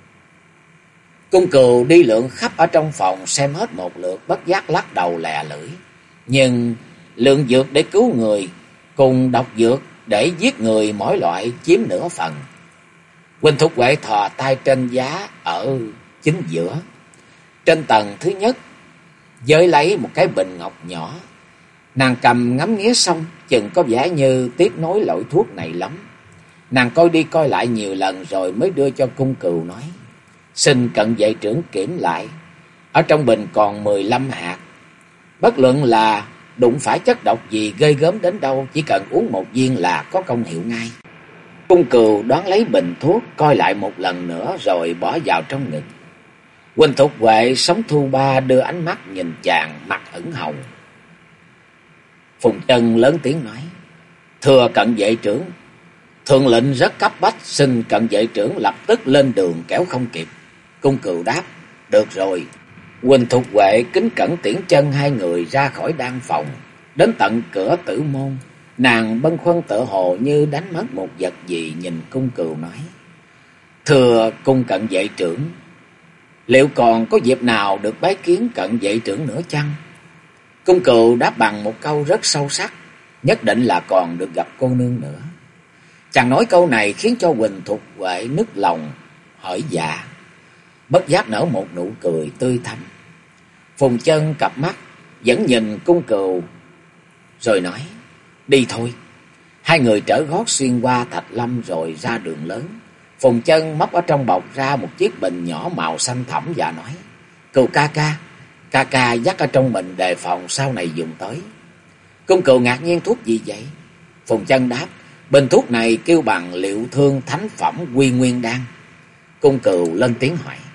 Cung Cừu đi lượn khắp ở trong phòng xem hết một lượt, bất giác lắc đầu lè lưỡi. Nhưng lượng dược để cứu người cùng độc dược để giết người mỗi loại chiếm nửa phần. Huỳnh Thục Huệ thò tay trên giá ở chính giữa. Trên tầng thứ nhất giới lấy một cái bình ngọc nhỏ. Nàng cầm ngắm nghía xong, chừng có vẻ như tiếc nối loại thuốc này lắm. Nàng coi đi coi lại nhiều lần rồi mới đưa cho Cung Cừu nói, xin cận vệ trưởng kiểm lại, ở trong bình còn 15 hạt. Bất luận là đụng phải chất độc gì ghê gớm đến đâu, chỉ cần uống một viên là có công hiệu ngay. Cung Cừu đoán lấy bình thuốc, coi lại một lần nữa rồi bỏ vào trong ngực. Huỳnh Thục Huệ sống thu ba đưa ánh mắt nhìn chàng mặt ửng hồng. Phùng Chân lớn tiếng nói, thưa cận vệ trưởng, thượng lệnh rất cấp bách, xin cận vệ trưởng lập tức lên đường kẻo không kịp. Cung Cừu đáp, được rồi. Huỳnh Thục Huệ kính cẩn tiễn chân hai người ra khỏi đan phòng, đến tận cửa tử môn. Nàng bâng khuâng tựa hồ như đánh mất một vật gì, nhìn Cung Cừu nói, thưa cung cận vệ trưởng, liệu còn có dịp nào được bái kiến cận vệ trưởng nữa chăng? Cung Cừu đáp bằng một câu rất sâu sắc, nhất định là còn được gặp cô nương nữa. Chàng nói câu này khiến cho Huỳnh Thục Huệ nức lòng hỏi dạ, bất giác nở một nụ cười tươi thắm. Phùng Chân cặp mắt vẫn nhìn Cung Cừu rồi nói, đi thôi. Hai người trở gót xuyên qua thạch lâm rồi ra đường lớn. Phùng Chân móc ở trong bọc ra một chiếc bình nhỏ màu xanh thẳm và nói, Cừu ca ca dắt ở trong mình đề phòng sau này dùng tới. Cung Cừu ngạc nhiên, thuốc gì vậy? Phùng Chân đáp, bình thuốc này kêu bằng liệu thương thánh phẩm Quy Nguyên Đan. Cung Cừu lên tiếng hỏi,